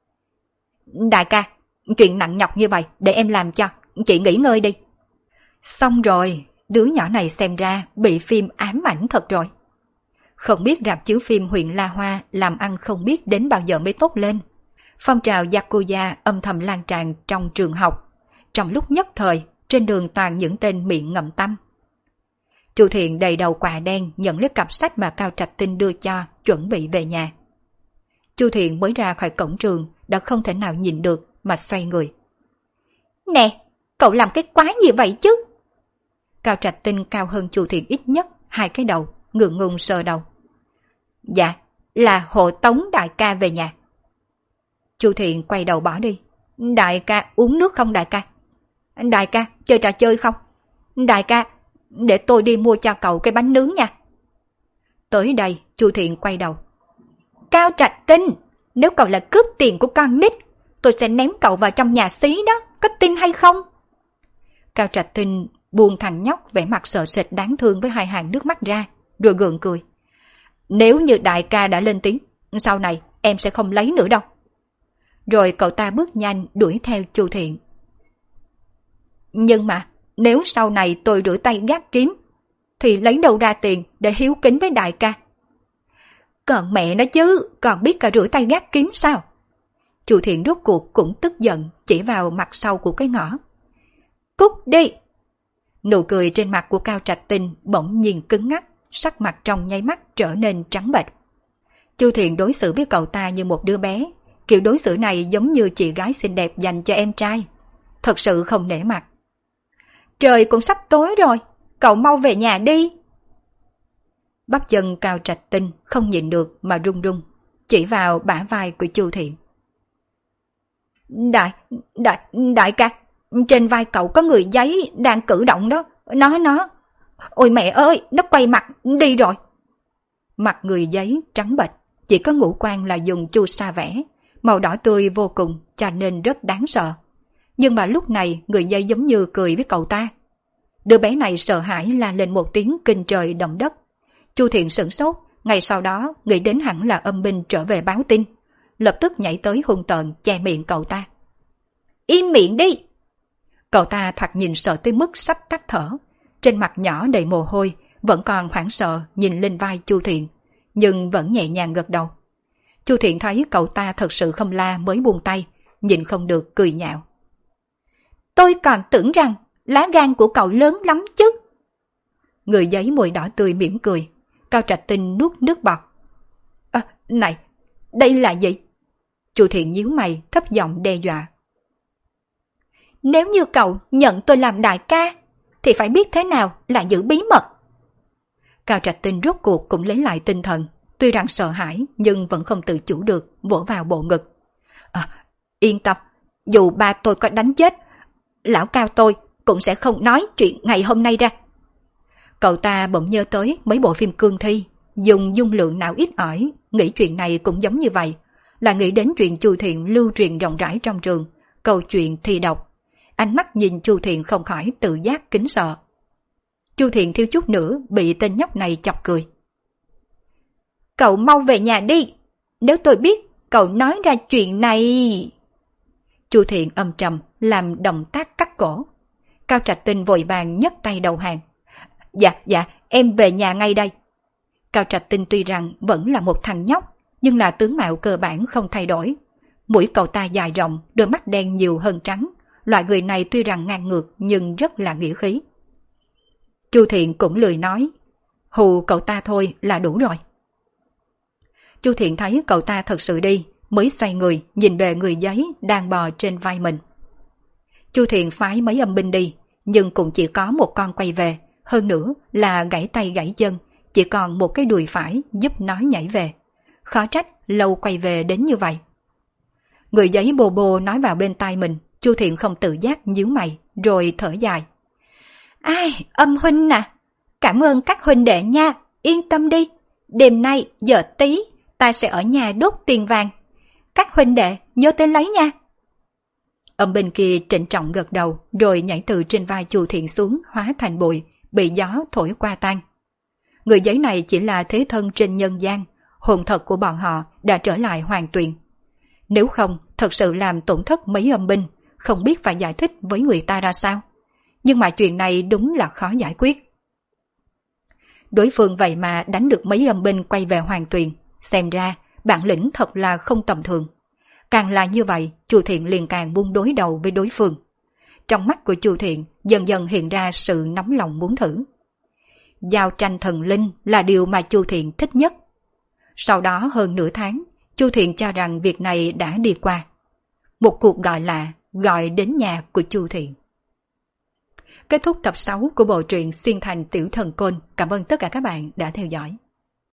Đại ca, chuyện nặng nhọc như vậy để em làm cho, chị nghỉ ngơi đi. Xong rồi, đứa nhỏ này xem ra bị phim ám ảnh thật rồi. Không biết rạp chiếu phim huyện La Hoa làm ăn không biết đến bao giờ mới tốt lên. Phong trào Yakuza âm thầm lan tràn trong trường học. Trong lúc nhất thời, trên đường toàn những tên miệng ngậm tăm. Chu Thiện đầy đầu quà đen nhận lấy cặp sách mà Cao Trạch Tinh đưa cho, chuẩn bị về nhà. Chu Thiện mới ra khỏi cổng trường đã không thể nào nhìn được mà xoay người. Nè, cậu làm cái quái gì vậy chứ? Cao Trạch Tinh cao hơn Chu Thiện ít nhất 2 cái đầu, ngượng ngùng sờ đầu. Dạ, là hộ tống đại ca về nhà. Chu Thiện quay đầu bỏ đi. Đại ca uống nước không đại ca? Đại ca chơi trò chơi không? Đại ca, để tôi đi mua cho cậu cái bánh nướng nha. Tới đây, Chu Thiện quay đầu. Cao Trạch Tinh, nếu cậu là cướp tiền của con nít, tôi sẽ ném cậu vào trong nhà xí đó, có tin hay không? Cao Trạch Tinh buông thằng nhóc vẻ mặt sợ sệt đáng thương với 2 hàng nước mắt ra, rồi gượng cười. Nếu như đại ca đã lên tiếng, sau này em sẽ không lấy nữa đâu. Rồi cậu ta bước nhanh đuổi theo Chu Thiện. Nhưng mà, nếu sau này tôi rửa tay gác kiếm, thì lấy đâu ra tiền để hiếu kính với đại ca? Còn mẹ nó chứ, còn biết cả rửa tay gác kiếm sao? Chu Thiện rốt cuộc cũng tức giận, chỉ vào mặt sau của cái ngõ. Cút đi! Nụ cười trên mặt của Cao Trạch Tinh bỗng nhiên cứng ngắc, sắc mặt trong nháy mắt trở nên trắng bệch. Chu Thiện đối xử với cậu ta như một đứa bé, kiểu đối xử này giống như chị gái xinh đẹp dành cho em trai. Thật sự không nể mặt. Trời cũng sắp tối rồi, cậu mau về nhà đi. Bắp chân Cao Trạch Tinh không nhịn được mà run run, chỉ vào bả vai của Chu Thiện. Đại ca, trên vai cậu có người giấy đang cử động đó, nó. Ôi mẹ ơi, nó quay mặt đi rồi. Mặt người giấy trắng bệch, chỉ có ngũ quan là dùng chu sa vẽ, màu đỏ tươi vô cùng cho nên rất đáng sợ. Nhưng mà lúc này người giấy giống như cười với cậu ta. Đứa bé này sợ hãi la lên một tiếng kinh trời động đất. Chu Thiện sửng sốt, ngày sau đó nghĩ đến hẳn là âm binh trở về báo tin. lập tức nhảy tới hung tợn che miệng cậu ta. Im miệng đi! Cậu ta thoạt nhìn sợ tới mức sắp tắt thở, trên mặt nhỏ đầy mồ hôi, vẫn còn hoảng sợ nhìn lên vai Chu Thiện, nhưng vẫn nhẹ nhàng gật đầu. Chu Thiện thấy cậu ta thật sự không la mới buông tay, nhìn không được cười nhạo. Tôi còn tưởng rằng lá gan của cậu lớn lắm chứ. Người giấy môi đỏ tươi mỉm cười, Cao Trạch Tinh nuốt nước bọt. Này, đây là gì? Chu Thiện nhíu mày thấp giọng đe dọa. Nếu như cậu nhận tôi làm đại ca, thì phải biết thế nào là giữ bí mật. Cao Trạch Tinh rốt cuộc cũng lấy lại tinh thần, tuy rằng sợ hãi nhưng vẫn không tự chủ được, vỗ vào bộ ngực. Yên tâm, dù ba tôi có đánh chết, lão Cao tôi cũng sẽ không nói chuyện ngày hôm nay ra. Cậu ta bỗng nhớ tới mấy bộ phim cương thi, dùng dung lượng não ít ỏi, nghĩ chuyện này cũng giống như vậy, là nghĩ đến chuyện Chu Thiện lưu truyền rộng rãi trong trường, câu chuyện thi độc. Ánh mắt nhìn Chu Thiện không khỏi tự giác kính sợ. Chu Thiện thiếu chút nữa bị tên nhóc này chọc cười. Cậu mau về nhà đi, nếu tôi biết cậu nói ra chuyện này. Chu Thiện âm trầm làm động tác cắt cổ. Cao Trạch Tinh vội vàng nhấc tay đầu hàng. Dạ, em về nhà ngay đây. Cao Trạch Tinh tuy rằng vẫn là một thằng nhóc, nhưng là tướng mạo cơ bản không thay đổi. Mũi cậu ta dài rộng, đôi mắt đen nhiều hơn trắng. Loại người này tuy rằng ngang ngược nhưng rất là nghĩa khí. Chu Thiện cũng lười nói, hù cậu ta thôi là đủ rồi. Chu Thiện thấy cậu ta thật sự đi, mới xoay người nhìn về người giấy đang bò trên vai mình. Chu Thiện phái mấy âm binh đi, nhưng cũng chỉ có một con quay về, hơn nữa là gãy tay gãy chân, chỉ còn một cái đùi phải giúp nó nhảy về. Khó trách lâu quay về đến như vậy. Người giấy bô bô nói vào bên tai mình, Chu Thiện không tự giác nhíu mày, rồi thở dài. Ai, âm huynh à, cảm ơn các huynh đệ nha, yên tâm đi, đêm nay giờ tí ta sẽ ở nhà đốt tiền vàng. Các huynh đệ nhớ tới lấy nha. Âm binh kia trịnh trọng gật đầu, rồi nhảy từ trên vai Chu Thiện xuống hóa thành bụi, bị gió thổi qua tan. Người giấy này chỉ là thế thân trên nhân gian, hồn thật của bọn họ đã trở lại hoàn toàn. Nếu không, thật sự làm tổn thất mấy âm binh, không biết phải giải thích với người ta ra sao. Nhưng mà chuyện này đúng là khó giải quyết. Đối phương vậy mà đánh được mấy âm binh quay về hoàn toàn, xem ra bản lĩnh thật là không tầm thường. Càng là như vậy, Chu Thiện liền càng muốn đối đầu với đối phương. Trong mắt của Chu Thiện dần dần hiện ra sự nóng lòng muốn thử. Giao tranh thần linh là điều mà Chu Thiện thích nhất. Sau đó hơn nửa tháng, Chu Thiện cho rằng việc này đã đi qua. Một cuộc gọi lạ gọi đến nhà của Chu Thiện. Kết thúc tập 6 của bộ truyện Xuyên Thành Tiểu Thần Côn. Cảm ơn tất cả các bạn đã theo dõi.